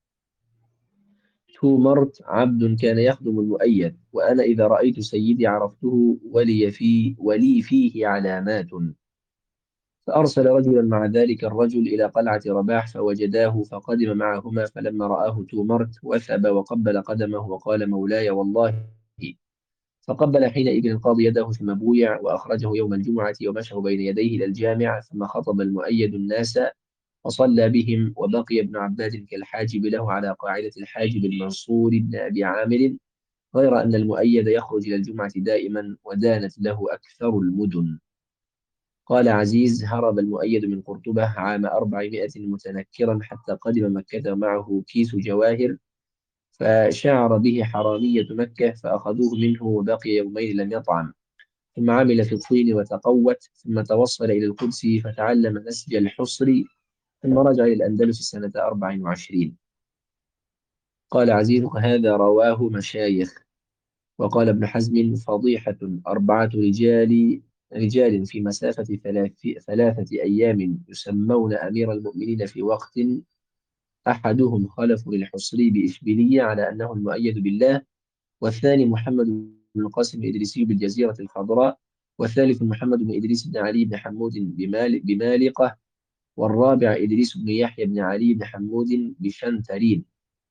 تومرت عبد كان يخدم المؤيد، وأنا إذا رأيت سيدي عرفته، ولي في ولي فيه علامات. فأرسل رجلا مع ذلك الرجل إلى قلعة رباح، فوجداه، فقدم معهما، فلما رآه تومرت وثب وقبل قدمه، وقال: مولاي والله. فقبل حينئذ القاضي يده ثم بويع، وأخرجه يوم الجمعة، ومشه بين يديه إلى الجامع، ثم خطب المؤيد الناس وصلى بهم. وبقي ابن عباد كالحاجب له على قاعدة الحاجب المنصور بن أبي عامر، غير أن المؤيد يخرج إلى الجمعة دائما، ودانت له أكثر المدن. قال عزيز: هرب المؤيد من قرطبة عام أربعمائة متنكرا، حتى قدم مكة معه كيس جواهر، فشعر به حرامية مكة، فأخذوه منه، وبقي يومين لم يطعم، ثم عمل في الطين وتقوت، ثم توصل إلى القدس فتعلم نسج الحصر، ثم رجع إلى الأندلس سنة أربع وعشرين. قال عزيز: هذا رواه مشايخ. وقال ابن حزم: فضيحة أربعة رجال رجال في مسافة ثلاث ثلاثة أيام يسمون أمير المؤمنين في وقت. أحدهم خلف للحصري بإشبيلية على أنه المؤيد بالله، والثاني محمد بن القاسم الإدريسي بالجزيرة الخضراء، والثالث محمد بن إدريس بن علي بن حمود بمال بمالقة، والرابع إدريس بن يحيى بن علي بن حمود بشنترين.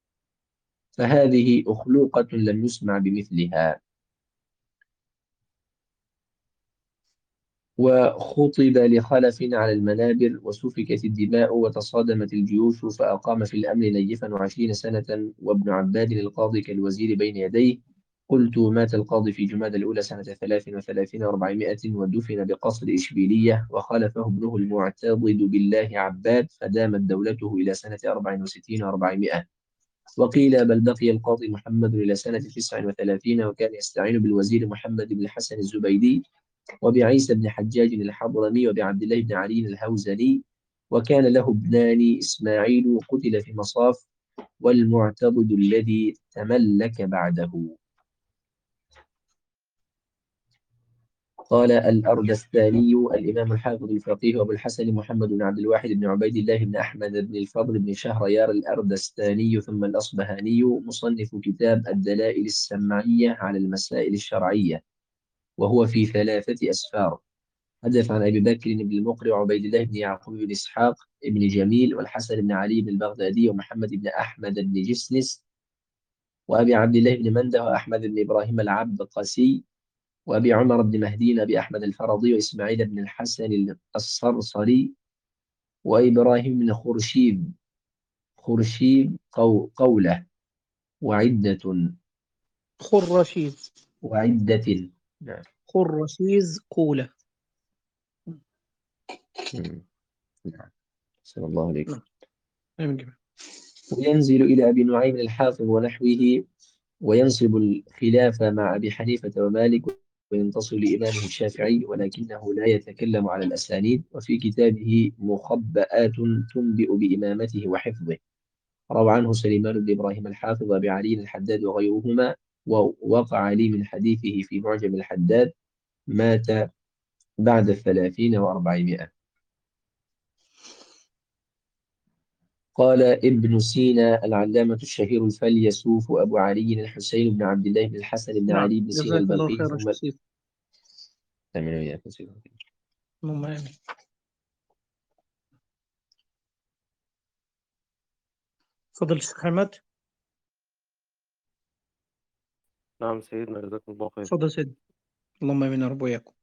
فهذه أخلوقة لم يسمع بمثلها. وخُطب لخلف على المنابر، وسفكت الدماء، وتصادمت الجيوش، فأقام في الأمر نيفا وعشرين سنة، وابن عباد القاضي كالوزير بين يديه. قلت: مات القاضي في جماد الأولى سنة ثلاث وثلاثين وأربعمائة، ودفن بقصر إشبيلية، وخلفه ابنه المعتضد بالله عباد، فدامت دولته إلى سنة أربع وستين وأربعمائة. وقيل بل بقي القاضي محمد إلى سنة تسع وثلاثين، وكان يستعين بالوزير محمد بن الحسن الزبيدي، وبعيسى بن حجاج الحضرمي، وبعبد الله بن علي الهوزني. وكان له ابنان: إسماعيل قتل في مصاف، والمعتضد الذي تملك بعده. قال الأردستاني الإمام الحافظ الفقيه أبو الحسن محمد بن عبد الواحد بن عبيد الله بن أحمد بن الفضل بن شهريار الأردستاني ثم الأصبهاني، مصنف كتاب الدلائل السمعية على المسائل الشرعية، وهو في ثلاثة أسفار. حدث عن أبي بكر بن المقري، وعبيد الله بن يعقوب بن إسحاق بن جميل، والحسن بن علي بن البغدادي، ومحمد بن أحمد بن جسنس، وأبي عبد الله بن منده، وأحمد بن إبراهيم العبقسي، وأبي عمر بن مهدي، وأبي أحمد الفرضي، وإسماعيل بن الحسن الصرصري، وإبراهيم بن خرشيب خرشيب قو قولة، وعدة خرشيز. وعدة نعم. خرشيز قولة. مم. نعم. صلى الله عليك. نعم. أمين. وينزل إلى أبي نعيم الحافظ ونحوه، وينصب الخلاف مع أبي حنيفة ومالك، وينتصر لإمامه الشافعي، ولكنه لا يتكلم على الأسانيد. وفي كتابه مخبآت تنبئ بإمامته وحفظه. روى عنه سليمان بن إبراهيم الحافظ أبي علي الحداد وغيرهما. ووقع لي من حديثه في معجم الحداد. مات بعد الثلاثين وأربعمائة. قال ابن سينا العلامة الشهير الفيلسوف أبو علي الحسين بن عبد الله بن الحسن بن نعم، علي بن سينا جزاك الله البلخي خيرا ثم شيخ. آمين وإياكم سيدي. اللهم آمين. تفضل الشيخ أحمد. نعم سيدنا، جزاكم الله خير. تفضل سيدي. اللهم آمين يا رب وإياكم.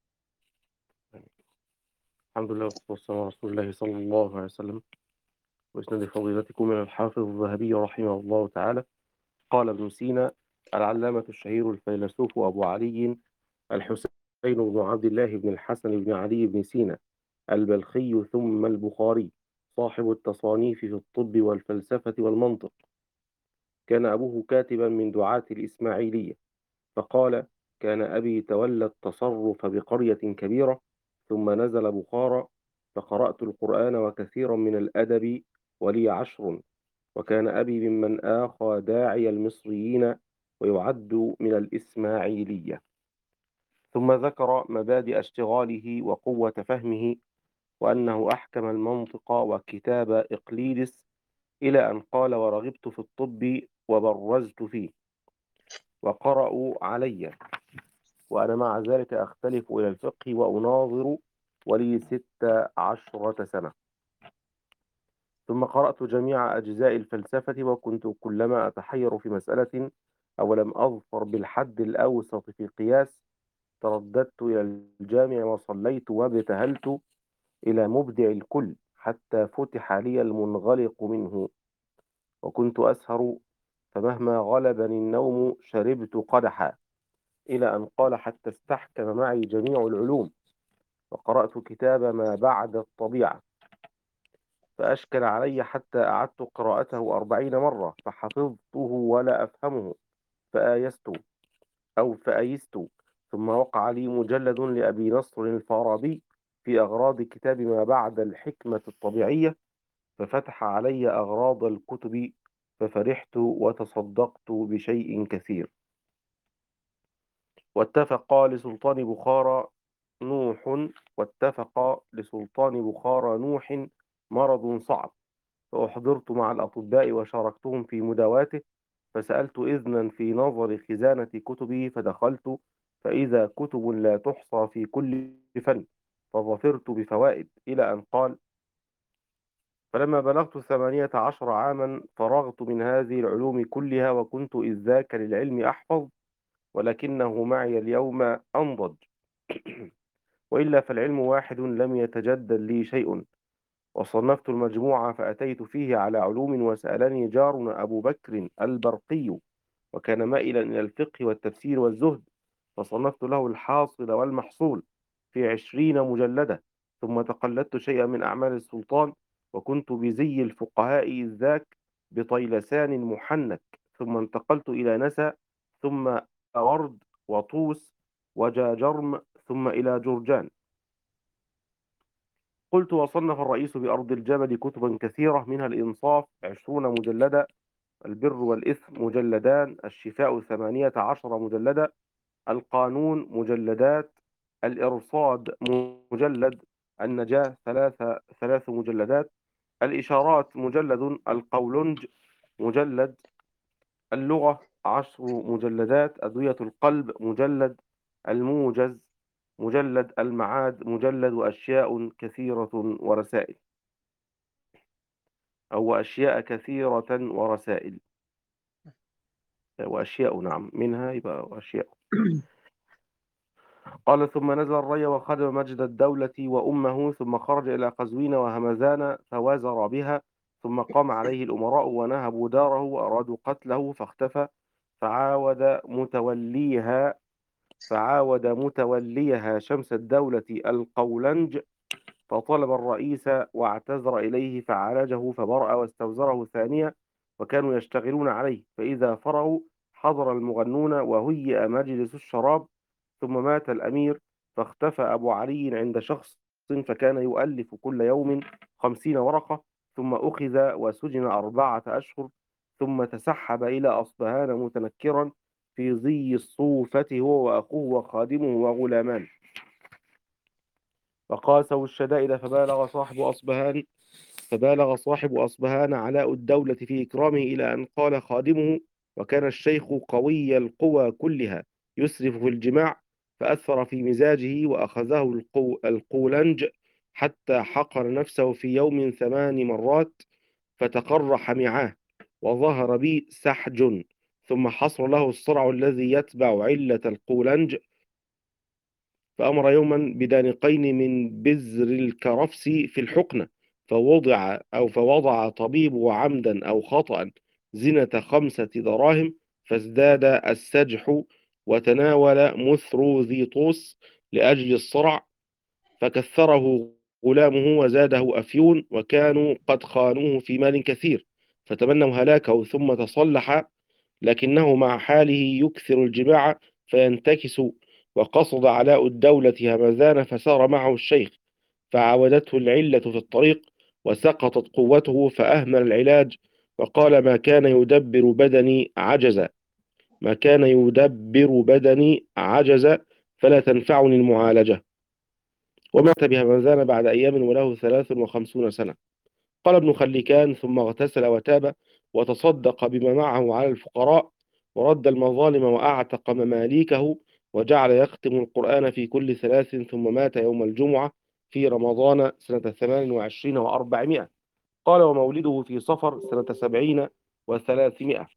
الحمد لله والصلاة والسلام على رسول الله صلى الله عليه وسلم. وإسناد فضيلتكم من الحافظ الذهبي رحمه الله تعالى. قال ابن سينا العلامة الشهير الفيلسوف أبو علي الحسين بن عبد الله بن الحسن بن علي بن سينا البلخي ثم البخاري، صاحب التصانيف في الطب والفلسفة والمنطق. كان أبوه كاتبا من دعاة الإسماعيلية، فقال: كان أبي تولى التصرف بقرية كبيرة، ثم نزل بخارى، فقرأت القرآن وكثيرا من الأدب، ولي عشر. وكان أبي ممن آخى داعي المصريين، ويعد من الإسماعيلية. ثم ذكر مبادئ اشتغاله وقوة فهمه، وأنه أحكم المنطق وكتاب إقليدس، إلى أن قال: ورغبت في الطب وبرزت فيه، وقرأوا علي، وأنا مع ذلك أختلف إلى الفقه وأناظر، ولي ست عشرة سنة. ثم قرأت جميع أجزاء الفلسفة، وكنت كلما أتحير في مسألة أو لم أظفر بالحد الأوسط في قياس، ترددت إلى الجامع وصليت وابتهلت إلى مبدع الكل، حتى فتح لي المنغلق منه. وكنت أسهر، فمهما غلبني النوم شربت قدحا، إلى أن قال: حتى استحكم معي جميع العلوم، وقرأت كتاب ما بعد الطبيعة، فأشكل علي حتى أعدت قراءته أربعين مرة، فحفظته ولا أفهمه، فآيست أو فأيست. ثم وقع لي مجلد لأبي نصر الفارابي في أغراض كتاب ما بعد الحكمة الطبيعية، ففتح علي أغراض الكتب، ففرحت وتصدقت بشيء كثير. واتفق لسلطان بخارى نوح واتفق لسلطان بخارى نوح مرض صعب، فأحضرت مع الأطباء وشاركتهم في مداواته، فسألت إذنا في نظر خزانة كتبه، فدخلت فإذا كتب لا تحصى في كل فن، فظفرت بفوائد، إلى أن قال: فلما بلغت ثمانية عشر عاما فرغت من هذه العلوم كلها، وكنت إذ ذاك للعلم أحفظ، ولكنه معي اليوم أنضج. وإلا فالعلم واحد لم يتجدد لي شيء. وصنفت المجموعة فأتيت فيه على علوم، وسألني جارنا أبو بكر البرقي، وكان مائلا إلى الفقه والتفسير والزهد، فصنفت له الحاصل والمحصول في عشرين مجلدة. ثم تقلدت شيئا من أعمال السلطان، وكنت بزي الفقهاء إذ ذاك بطيلسان محنك. ثم انتقلت إلى نسا، ثم أورد وطوس وجاجرم، ثم إلى جرجان. قلت: وصنف الرئيس بأرض الجبل كتبا كثيرة، منها الإنصاف عشرون مجلدة، البر والإثم مجلدان، الشفاء ثمانية عشر مجلدة، القانون مجلدات، الإرصاد مجلد، النجاة ثلاثة ثلاث مجلدات، الإشارات مجلد، القولنج مجلد، اللغة عشر مجلدات، أدوية القلب مجلد، الموجز مجلد، المعاد مجلد، وأشياء كثيرة ورسائل، أو أشياء كثيرة ورسائل وأشياء، نعم، منها يبقى وأشياء. قال: ثم نزل الري وخدم مجد الدولة وأمه، ثم خرج إلى قزوين وهمزان فوازر بها، ثم قام عليه الأمراء ونهبوا داره وأرادوا قتله، فاختفى، فعاود متوليها فعاود متوليها شمس الدولة القولنج، فطلب الرئيس واعتذر إليه، فعالجه فبرأ، واستوزره ثانية، وكانوا يشتغلون عليه، فإذا فرغوا حضر المغنون وهيئ مجلس الشراب. ثم مات الأمير، فاختفى أبو علي عند شخص، فكان يؤلف كل يوم خمسين ورقة، ثم أخذ وسجن أربعة أشهر، ثم تسحب إلى أصبهان متنكرا في ظي الصوفة هو وأخوه وخادمه وغلامان، فقاسوا الشدائد فبالغ صاحب أصبهان فبالغ صاحب أصبهان علاء الدولة في إكرامه إلى أن قال خادمه: وكان الشيخ قوي القوى كلها يسرف في الجماع، فأثر في مزاجه وأخذه القو القولنج حتى حقر نفسه في يوم ثمان مرات، فتقرح معاه وظهر بي سحج، ثم حصر له الصرع الذي يتبع علة القولنج، فأمر يوما بدانقين من بزر الكرفس في الحقنة، فوضع أو فوضع طبيب عمدا أو خطأ زنة خمسة دراهم، فازداد السجح، وتناول مثر ذي طوس لأجل الصرع، فكثره غلامه وزاده أفيون، وكانوا قد خانوه في مال كثير، فتمنوا هلاكه ثم تصلح، لكنه مع حاله يكثر الجماع فينتكس، وقصد علاء الدولة همذان فسار معه الشيخ، فعاودته العلة في الطريق وسقطت قوته فأهمل العلاج، وقال: ما كان يدبر بدني عجز ما كان يدبر بدني عجز فلا تنفعني المعالجة، ومات بهمذان بعد أيام وله ثلاث وخمسون سنة. قال ابن خلكان: ثم اغتسل وتاب وتصدق بما معه على الفقراء، ورد المظالم وأعتق مماليكه، وجعل يختم القرآن في كل ثلاث، ثم مات يوم الجمعة في رمضان سنة ثمان وعشرين وأربعمائة. قال: ومولده في صفر سنة سبعين وثلاثمائة.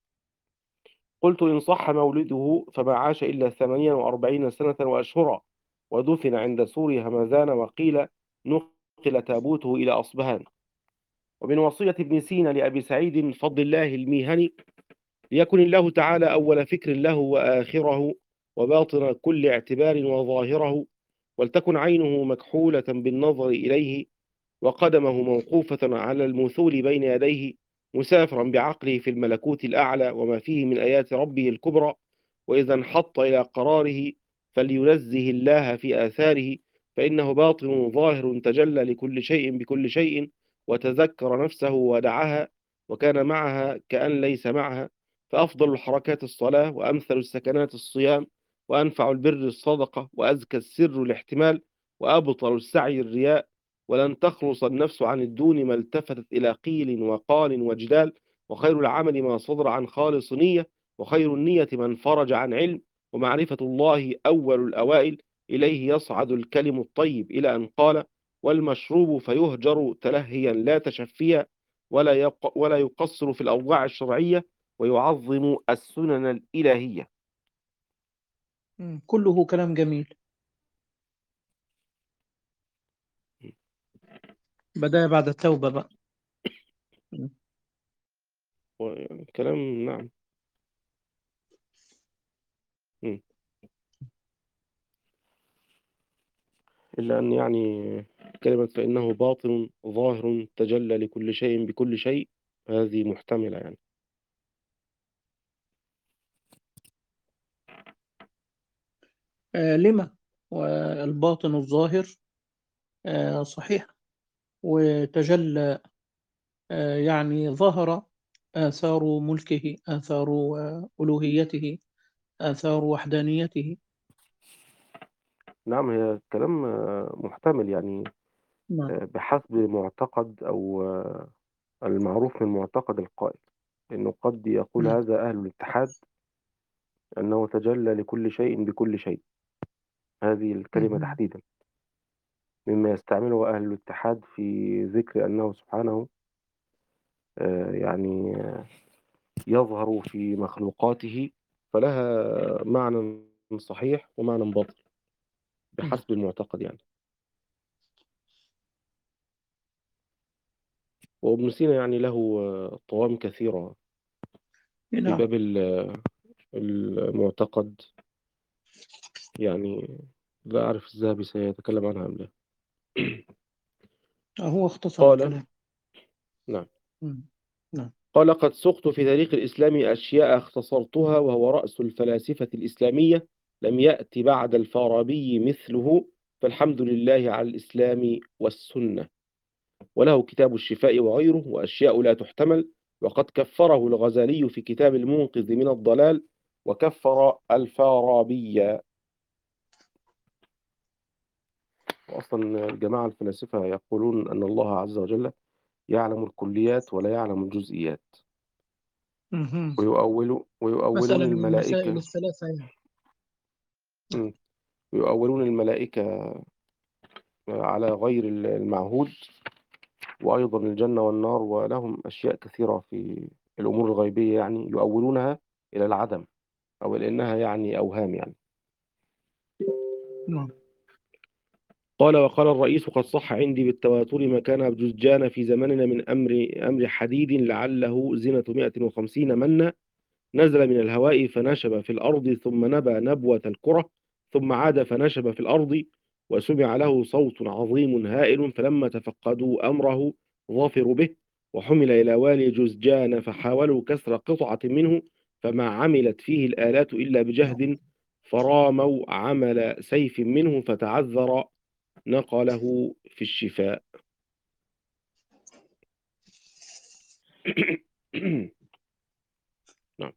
قلت: إن صح مولده فما عاش إلا ثمانيا وأربعين سنة وأشهرا، ودفن عند سور همذان، وقيل نقل تابوته إلى أصبهان. ومن وصية ابن سينا لأبي سعيد فضل الله الميهني: ليكن الله تعالى أول فكر له وآخره وباطن كل اعتبار وظاهره، ولتكن عينه مكحولة بالنظر إليه، وقدمه موقوفة على المثول بين يديه، مسافرا بعقله في الملكوت الأعلى وما فيه من آيات ربه الكبرى، وإذا انحط إلى قراره فلينزه الله في آثاره، فإنه باطن ظاهر تجلى لكل شيء بكل شيء، وتذكر نفسه ودعاها وكان معها كأن ليس معها، فأفضل الحركات الصلاة، وأمثل السكنات الصيام، وأنفع البر الصدقة، وأزكى السر الاحتمال، وأبطل السعي الرياء، ولن تخلص النفس عن الدون ما التفتت إلى قيل وقال وجدال، وخير العمل ما صدر عن خالص نية، وخير النية من فرج عن علم، ومعرفة الله أول الأوائل، إليه يصعد الكلم الطيب، إلى أن قال: والمشروب فيهجر تلهيا لا تشفيا، ولا يق ولا يقصر في الأوضاع الشرعية، ويعظم السنن الإلهية. مم. كله كلام جميل. بداية بعد التوبة بقى. مم. و- كلام نعم. مم. إلا أن يعني كلمة فإنه باطن ظاهر تجلى لكل شيء بكل شيء، هذه محتملة يعني. آه لما والباطن الظاهر آه صحيح، وتجلى آه يعني ظهر آثار ملكه، آثار آه ألوهيته، آثار وحدانيته. نعم، هي كلام آه، محتمل يعني، نعم. آه، بحسب معتقد أو آه، المعروف من معتقد القائل، إنه قد يقول نعم. هذا أهل الاتحاد أنه تجلى لكل شيء بكل شيء، هذه الكلمة مم. تحديدا مما يستعمله أهل الاتحاد في ذكر أنه سبحانه آه، يعني آه، يظهر في مخلوقاته، فلها معنى صحيح ومعنى باطل نعم. بحسب المعتقد يعني. وابن سينا يعني له آه، طوام كثيرة في نعم. باب ال- المعتقد، يعني لا أعرف الذهبي سيتكلم عنها أم لا. هو اختصر قال الكلام. نعم مم. نعم. قال: قد سقت في تاريخ الإسلام أشياء اختصرتها، وهو رأس الفلاسفة الإسلامية، لم يأت بعد الفارابي مثله، فالحمد لله على الإسلام والسنة. وله كتاب الشفاء وغيره، وأشياء لا تحتمل، وقد كفره الغزالي في كتاب المنقذ من الضلال، وكفر الفارابي. وأصلا الجماعة الفلاسفة يقولون أن الله عز وجل يعلم الكليات ولا يعلم الجزئيات، مهم. ويؤولوا ويؤولون مثلا المسائل الملائكة الثلاثة يعني. م، ويؤولون الملائكة على غير المعهود، وأيضا الجنة والنار، ولهم أشياء كثيرة في الأمور الغيبية يعني يؤولونها إلى العدم، أو إلى أنها يعني أوهام يعني. نعم. قال: وقال الرئيس: قد صح عندي بالتواتر ما كان بجزجان في زمننا من أمر أمر حديد لعله زنة مائة وخمسين منا، نزل من الهواء فنشب في الأرض، ثم نبى نبوة الكرة، ثم عاد فنشب في الأرض، وسمع له صوت عظيم هائل، فلما تفقدوا أمره ظفروا به، وحمل إلى والي جزجان فحاولوا كسر قطعة منه، فما عملت فيه الآلات إلا بجهد، فراموا عمل سيف منه فتعذر، نقله في الشفاء. نعم.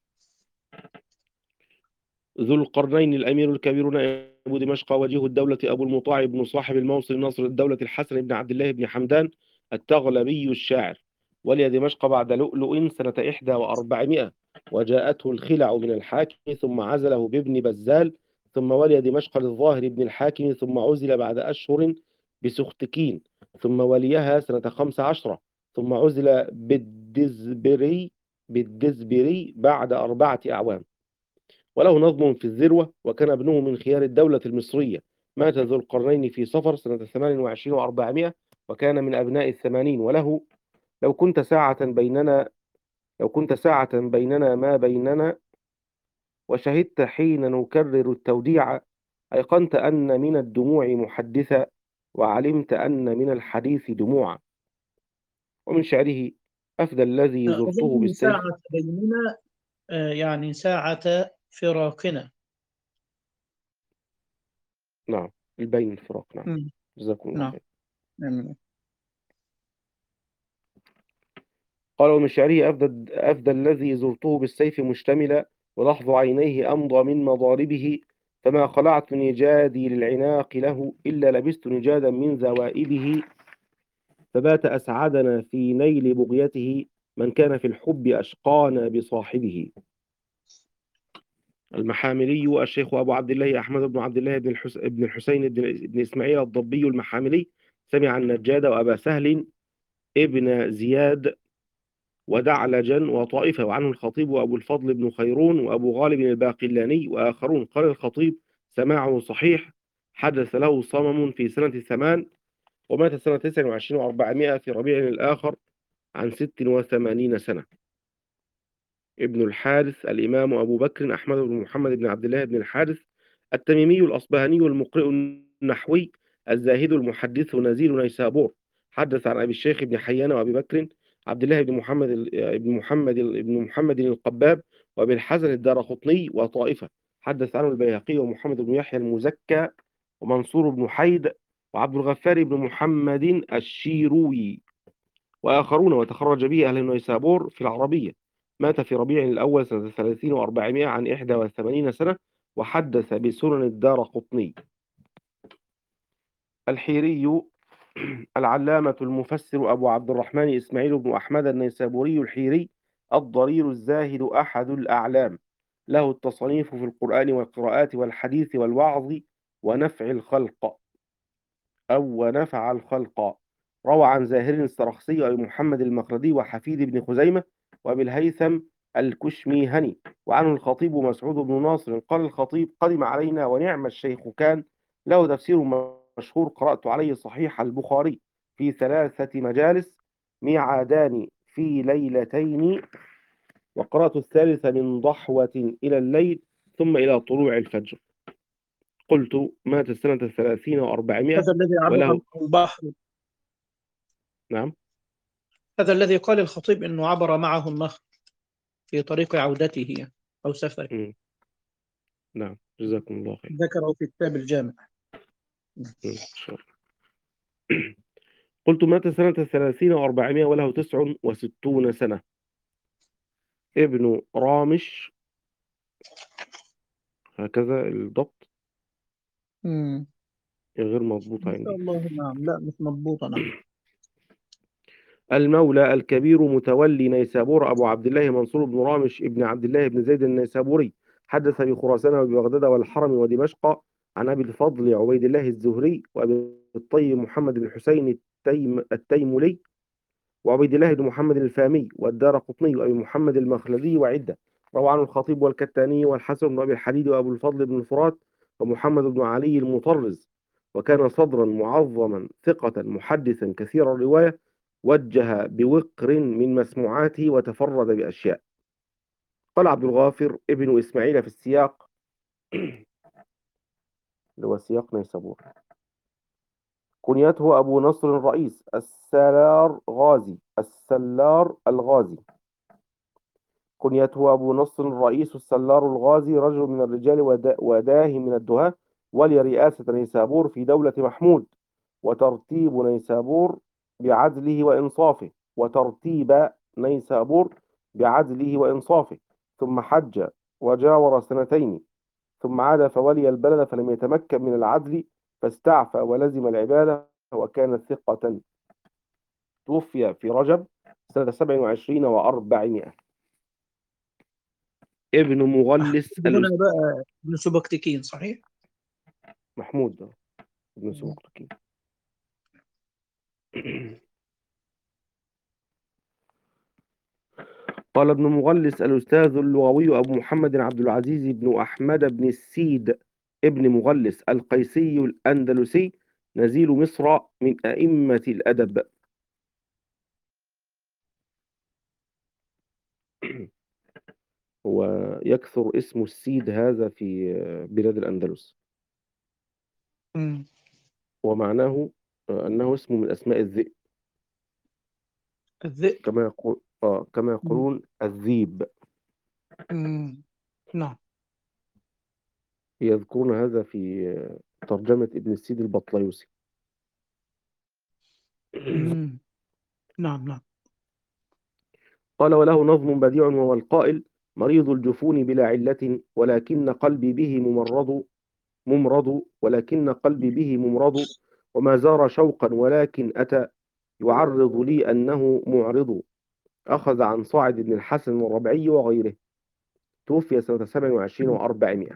ذو القرنين الأمير الكبير نائب دمشق وجيه الدولة أبو المطاع بن صاحب الموصل ناصر الدولة الحسن بن عبد الله بن حمدان التغلبي الشاعر، ولي دمشق بعد لؤلؤ سنة إحدى وأربعمائة، وجاءته الخلع من الحاكم ثم عزله بابن بزال، ثم ولي دمشق للظاهر بن الحاكم، ثم عزل بعد أشهر بسختكين، ثم وليها سنة خمس عشرة، ثم عزل بالدزبري بالدزبري بعد أربعة أعوام. وله نظم في الذروة، وكان ابنه من خيار الدولة المصرية. مات ذو القرنين في صفر سنة ثمان وعشرين وأربعمائة، وكان من أبناء الثمانين. وله: لو كنت ساعة بيننا لو كنت ساعة بيننا ما بيننا، وشهدت حين نكرر التوديع، أيقنت أن من الدموع محدثا، وعلمت أن من الحديث دموعا. ومن شعره: أفدى الذي زرته أظن بالسيف. ساعة بيننا آه، يعني ساعة فراقنا. نعم، البين الفراق. نعم، مم. جزاكم الله نعم. خير. آمين. قال: ومن شعره: أفدى, أفدى الذي زرته بالسيف مشتملا، ولحظ عينيه أمضى من مضاربه، فما خلعت نجادي للعناق له، إلا لبست نجادا من ذوائبه، فبات أسعدنا في نيل بغيته، من كان في الحب أشقانا بصاحبه. المحاملي الشيخ أبو عبد الله أحمد بن عبد الله بن الحس... بن الحسين بن... بن إسماعيل الضبي المحاملي، سمع النجاد وأبا سهل ابن زياد ودعلجا وطائفة، وعنه الخطيب وأبو الفضل بن خيرون وأبو غالب الباقلاني وآخرون. قال الخطيب: سماعه صحيح، حدث له صمم في سنة ثمان، ومات سنة تسع وعشرين وأربعمائة في ربيع الآخر عن ست وثمانين سنة. ابن الحارث الإمام أبو بكر أحمد بن محمد بن عبد الله بن الحارث التميمي الأصبهاني المقرئ النحوي الزاهد المحدث نزيل نيسابور، حدث عن أبي الشيخ بن حيان وأبي بكر عبد الله بن محمد بن محمد بن محمد القباب وأبي الحسن الدارقطني وطائفة، حدث عنه البيهقي ومحمد بن يحيى المزكى ومنصور بن حيد وعبد الغفار بن محمد الشيروي وآخرون، وتخرج به أهل نيسابور في العربية. مات في ربيع الأول سنة ثلاثين وأربعمائة عن إحدى وثمانين سنة، وحدث بسنن الدارقطني. الحيري العلامة المفسر أبو عبد الرحمن إسماعيل بن أحمد النيسابوري الحيري الضرير الزاهد أحد الأعلام، له التصانيف في القرآن والقراءات والحديث والوعظ ونفع الخلق أو ونفع الخلق. روى عن زاهر السرخسي وأبي محمد المخردي وحفيد بن خزيمة وأبي الهيثم الكشميهني. وعنه الخطيب مسعود بن ناصر قال الخطيب: قدم علينا ونعم الشيخ كان، له تفسير مشهور قرأت عليه صحيح البخاري في ثلاثة مجالس، ميعادان في ليلتين، وقرأت الثالثة من ضحوة إلى الليل ثم إلى طلوع الفجر. قلت: مات سنة ثلاثين وأربعمائة هذا الذي عبر وله. البحر. نعم. هذا الذي قال الخطيب أنه عبر معه النهر في طريق عودته أو سفره. مم. نعم، جزاكم الله خير. ذكره في كتاب الجامع. مم. شكرا. قلت: مات سنة ثلاثين وأربعمائة وله تسع وستون سنة. ابن رامش، هكذا الضبط، مم. غير مضبوط إن شاء عندي. الله نعم، لا مش مضبوطة نعم. المولى الكبير متولي نيسابور أبو عبد الله منصور بن رامش ابن عبد الله بن زيد النيسابوري، حدث بخراسان وببغداد والحرم ودمشق عن أبي الفضل عبيد الله الزهري وأبي الطيب محمد بن حسين التيم التيمولي وعبيد الله بن محمد الفامي والدار قطني وأبي محمد المخلدي وعدة. روى عنه الخطيب والكتاني والحسن بن أبي الحديد وأبو الفضل بن الفرات ومحمد بن علي المطرز، وكان صدرا معظما ثقة محدثا كثير الرواية، وجه بوقر من مسموعاته وتفرد بأشياء. قال عبد الغافر ابن إسماعيل في السياق، اللي هو سياق نيسابور، كنيته أبو نصر الرئيس السلار غازي السلار الغازي كنيته أبو نصر الرئيس السلار الغازي، رجل من الرجال ودا- وداه من الدهاة، ولي رئاسة نيسابور في دولة محمود، وترتيب نيسابور بعدله وإنصافه وترتيب نيسابور بعدله وإنصافه ثم حج وجاور سنتين، ثم عاد فولي البلد فلم يتمكن من العدل فاستعفى ولزم العبادة وكان ثقة. توفي في رجب سنة سبع وعشرين وأربعمائة. ابن مغلس هنا بقى ابن سبكتكين صحيح؟ محمود ده ابن سبكتكين. قال ابن مغلس الأستاذ اللغوي أبو محمد عبد العزيز بن أحمد بن السيد ابن مغلس القيسي الأندلسي، نزيل مصر، من أئمة الأدب. ويكثر اسم السيد هذا في بلاد الأندلس، مم. ومعناه أنه اسم من أسماء الذئب، الذئب. كما يقول آه كما مم. يقولون الذيب، مم. نعم. يذكرون هذا في ترجمة ابن السيد البطليوسي. مم. نعم نعم. قال وله نظم بديع وهو القائل: مريض الجفون بلا علة ولكن قلبي به ممرض ممرض ولكن قلبي به ممرض، وما زار شوقا ولكن أتى يعرض لي أنه معرض. أخذ عن صاعد بن الحسن الربعي وغيره. توفي سنة سبع وعشرين وأربعمائة.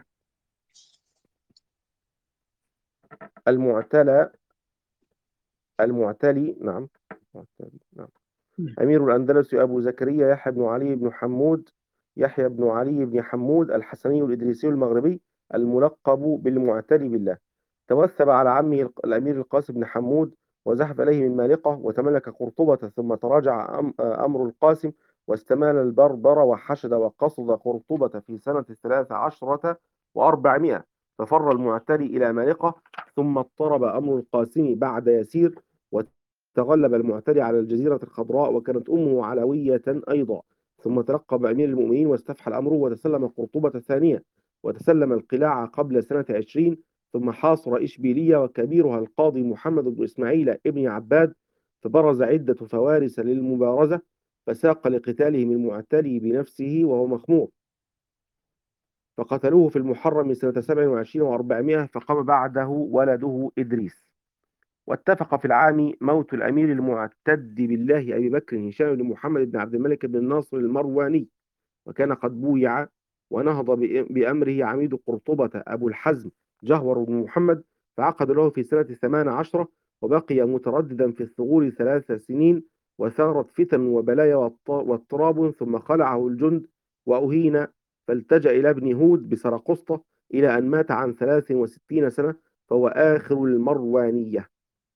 المعتلى المعتلي نعم المعتلي، نعم مم. أمير الأندلس أبو زكريا يحيى بن علي بن حمود يحيى بن علي بن حمود الحسني الإدريسي المغربي، الملقب بالمعتلي بالله. توثب على عمه الأمير القاسم بن حمود وزحف إليه من مالقة وتملك قرطبة، ثم تراجع أم- أمر القاسم واستمال البربر وحشد وقصد قرطبة في سنة ثلاث عشرة وأربعمائة، ففر المعتلي إلى مالقة، ثم اضطرب أمر القاسم بعد يسير، وتغلب المعتلي على الجزيرة الخضراء وكانت أمه علوية أيضا، ثم تلقب أمير المؤمنين واستفحل أمره وتسلم قرطبة الثانية، وتسلم القلاع قبل سنة عشرين، ثم حاصر إشبيلية وكبيرها القاضي محمد بن إسماعيل ابن عباد، فبرز عدة فوارس للمبارزة، فساق لقتالهم المعتلي بنفسه وهو مخمور، فقتلوه في المحرم سنة سبع وعشرين وأربعمائة، فقام بعده ولده إدريس. واتفق في العام موت الأمير المعتد بالله أبي بكر هشام بن محمد بن عبد الملك بن الناصر المرواني، وكان قد بويع، ونهض بأمره عميد قرطبة أبو الحزم جهور بن محمد، فعقد له في سنة ثمان عشرة، وبقي مترددا في الثغور ثلاث سنين، وثارت فتن وبلايا واضط- واضطراب، ثم خلعه الجند وأهين، فالتجأ إلى ابن هود بسرقسطة إلى أن مات عن ثلاث وستين سنة، فهو آخر المروانية.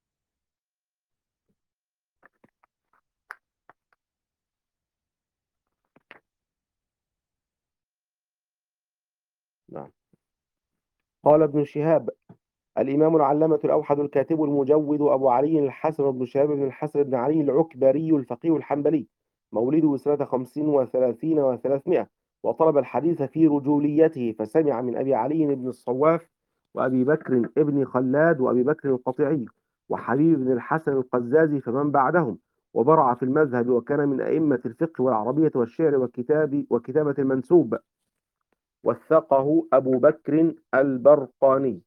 نعم. قال ابن شهاب: الإمام العلامة الأوحد الكاتب المجود أبو علي الحسن بن شهاب بن الحسن بن علي العكبري الفقيه الحنبلي، مولده سنة خمس وثلاثين وثلاثمائة، وطلب الحديث في رجوليته، فسمع من أبي علي بن الصواف وأبي بكر ابن خلاد وأبي بكر القطيعي وحبيب بن الحسن القزازي فمن بعدهم، وبرع في المذهب، وكان من أئمة الفقه والعربية والشعر والكتاب وكتابة المنسوب. وثقه أبو بكر البرقاني.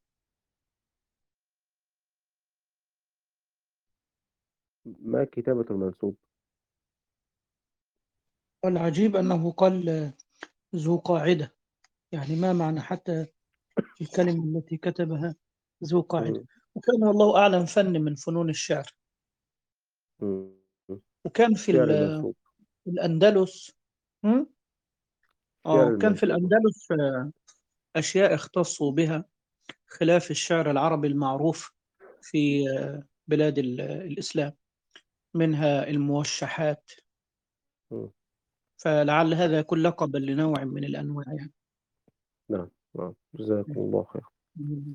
ما كتابة المنسوب؟ والعجيب أنه قال ذو قاعدة، يعني ما معنى حتى في الكلمة التي كتبها ذو قاعدة؟ مم. وكان والله أعلم فن من فنون الشعر. مم. وكان في شعر ال- المنسوب. في الأندلس. م? شعر آه كان في المنسوب. الأندلس آه، أشياء اختصوا بها خلاف الشعر العربي المعروف في آه، بلاد ال- الإسلام، منها الموشحات. مم. فلعل هذا يكون لقبا لنوع من الأنواع يعني. نعم نعم، جزاكم الله خير. م.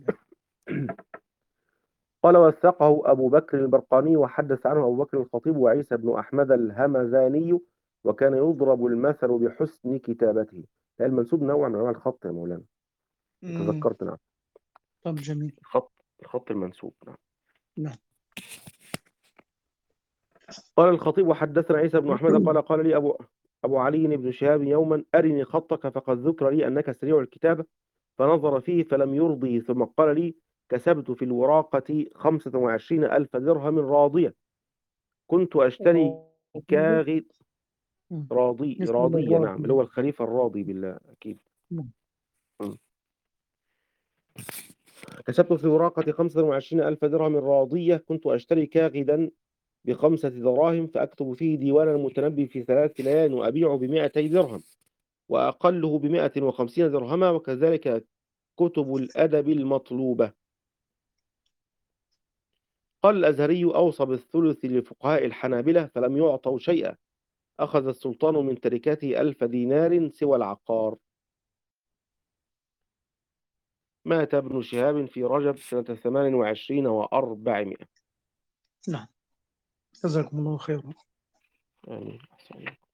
قال وثقه أبو بكر البرقاني، وحدث عنه أبو بكر الخطيب وعيسى بن أحمد الهمذاني، وكان يضرب المثل بحسن كتابته. المنسوب نوع من أنواع الخط يا مولانا، م. تذكرت. نعم، طب جميل. الخط الخط المنسوب. نعم. نعم. قال الخطيب وحدثنا عيسى بن أحمد قال قال لي أبو أبو علي بن شهاب يوما: أرني خطك فقد ذكر لي أنك سريع الكتابة. فنظر فيه فلم يرضه، ثم قال لي: كسبت في الوراقة خمسة وعشرين ألف درهم راضية، كنت أشتري كاغد. م. راضي نسبة راضية، نعم، اللي للراضي. هو الخليفة الراضي بالله أكيد. نعم. م. كسبت في الوراقة خمسة وعشرين ألف درهم راضية، كنت أشتري كاغدا بخمسة دراهم، فأكتب فيه ديوان المتنبي في ثلاث ليال، وأبيعه بمائتي درهم، وأقله بمائة وخمسين درهما، وكذلك كتب الأدب المطلوبة. قال الأزهري: أوصى بالثلث لفقهاء الحنابلة فلم يعطوا شيئا، أخذ السلطان من تركته ألف دينار سوى العقار. مات ابن شهاب في رجب سنة ثمان وعشرين وأربعمائة. نعم. جزاكم الله خيرا. آمين.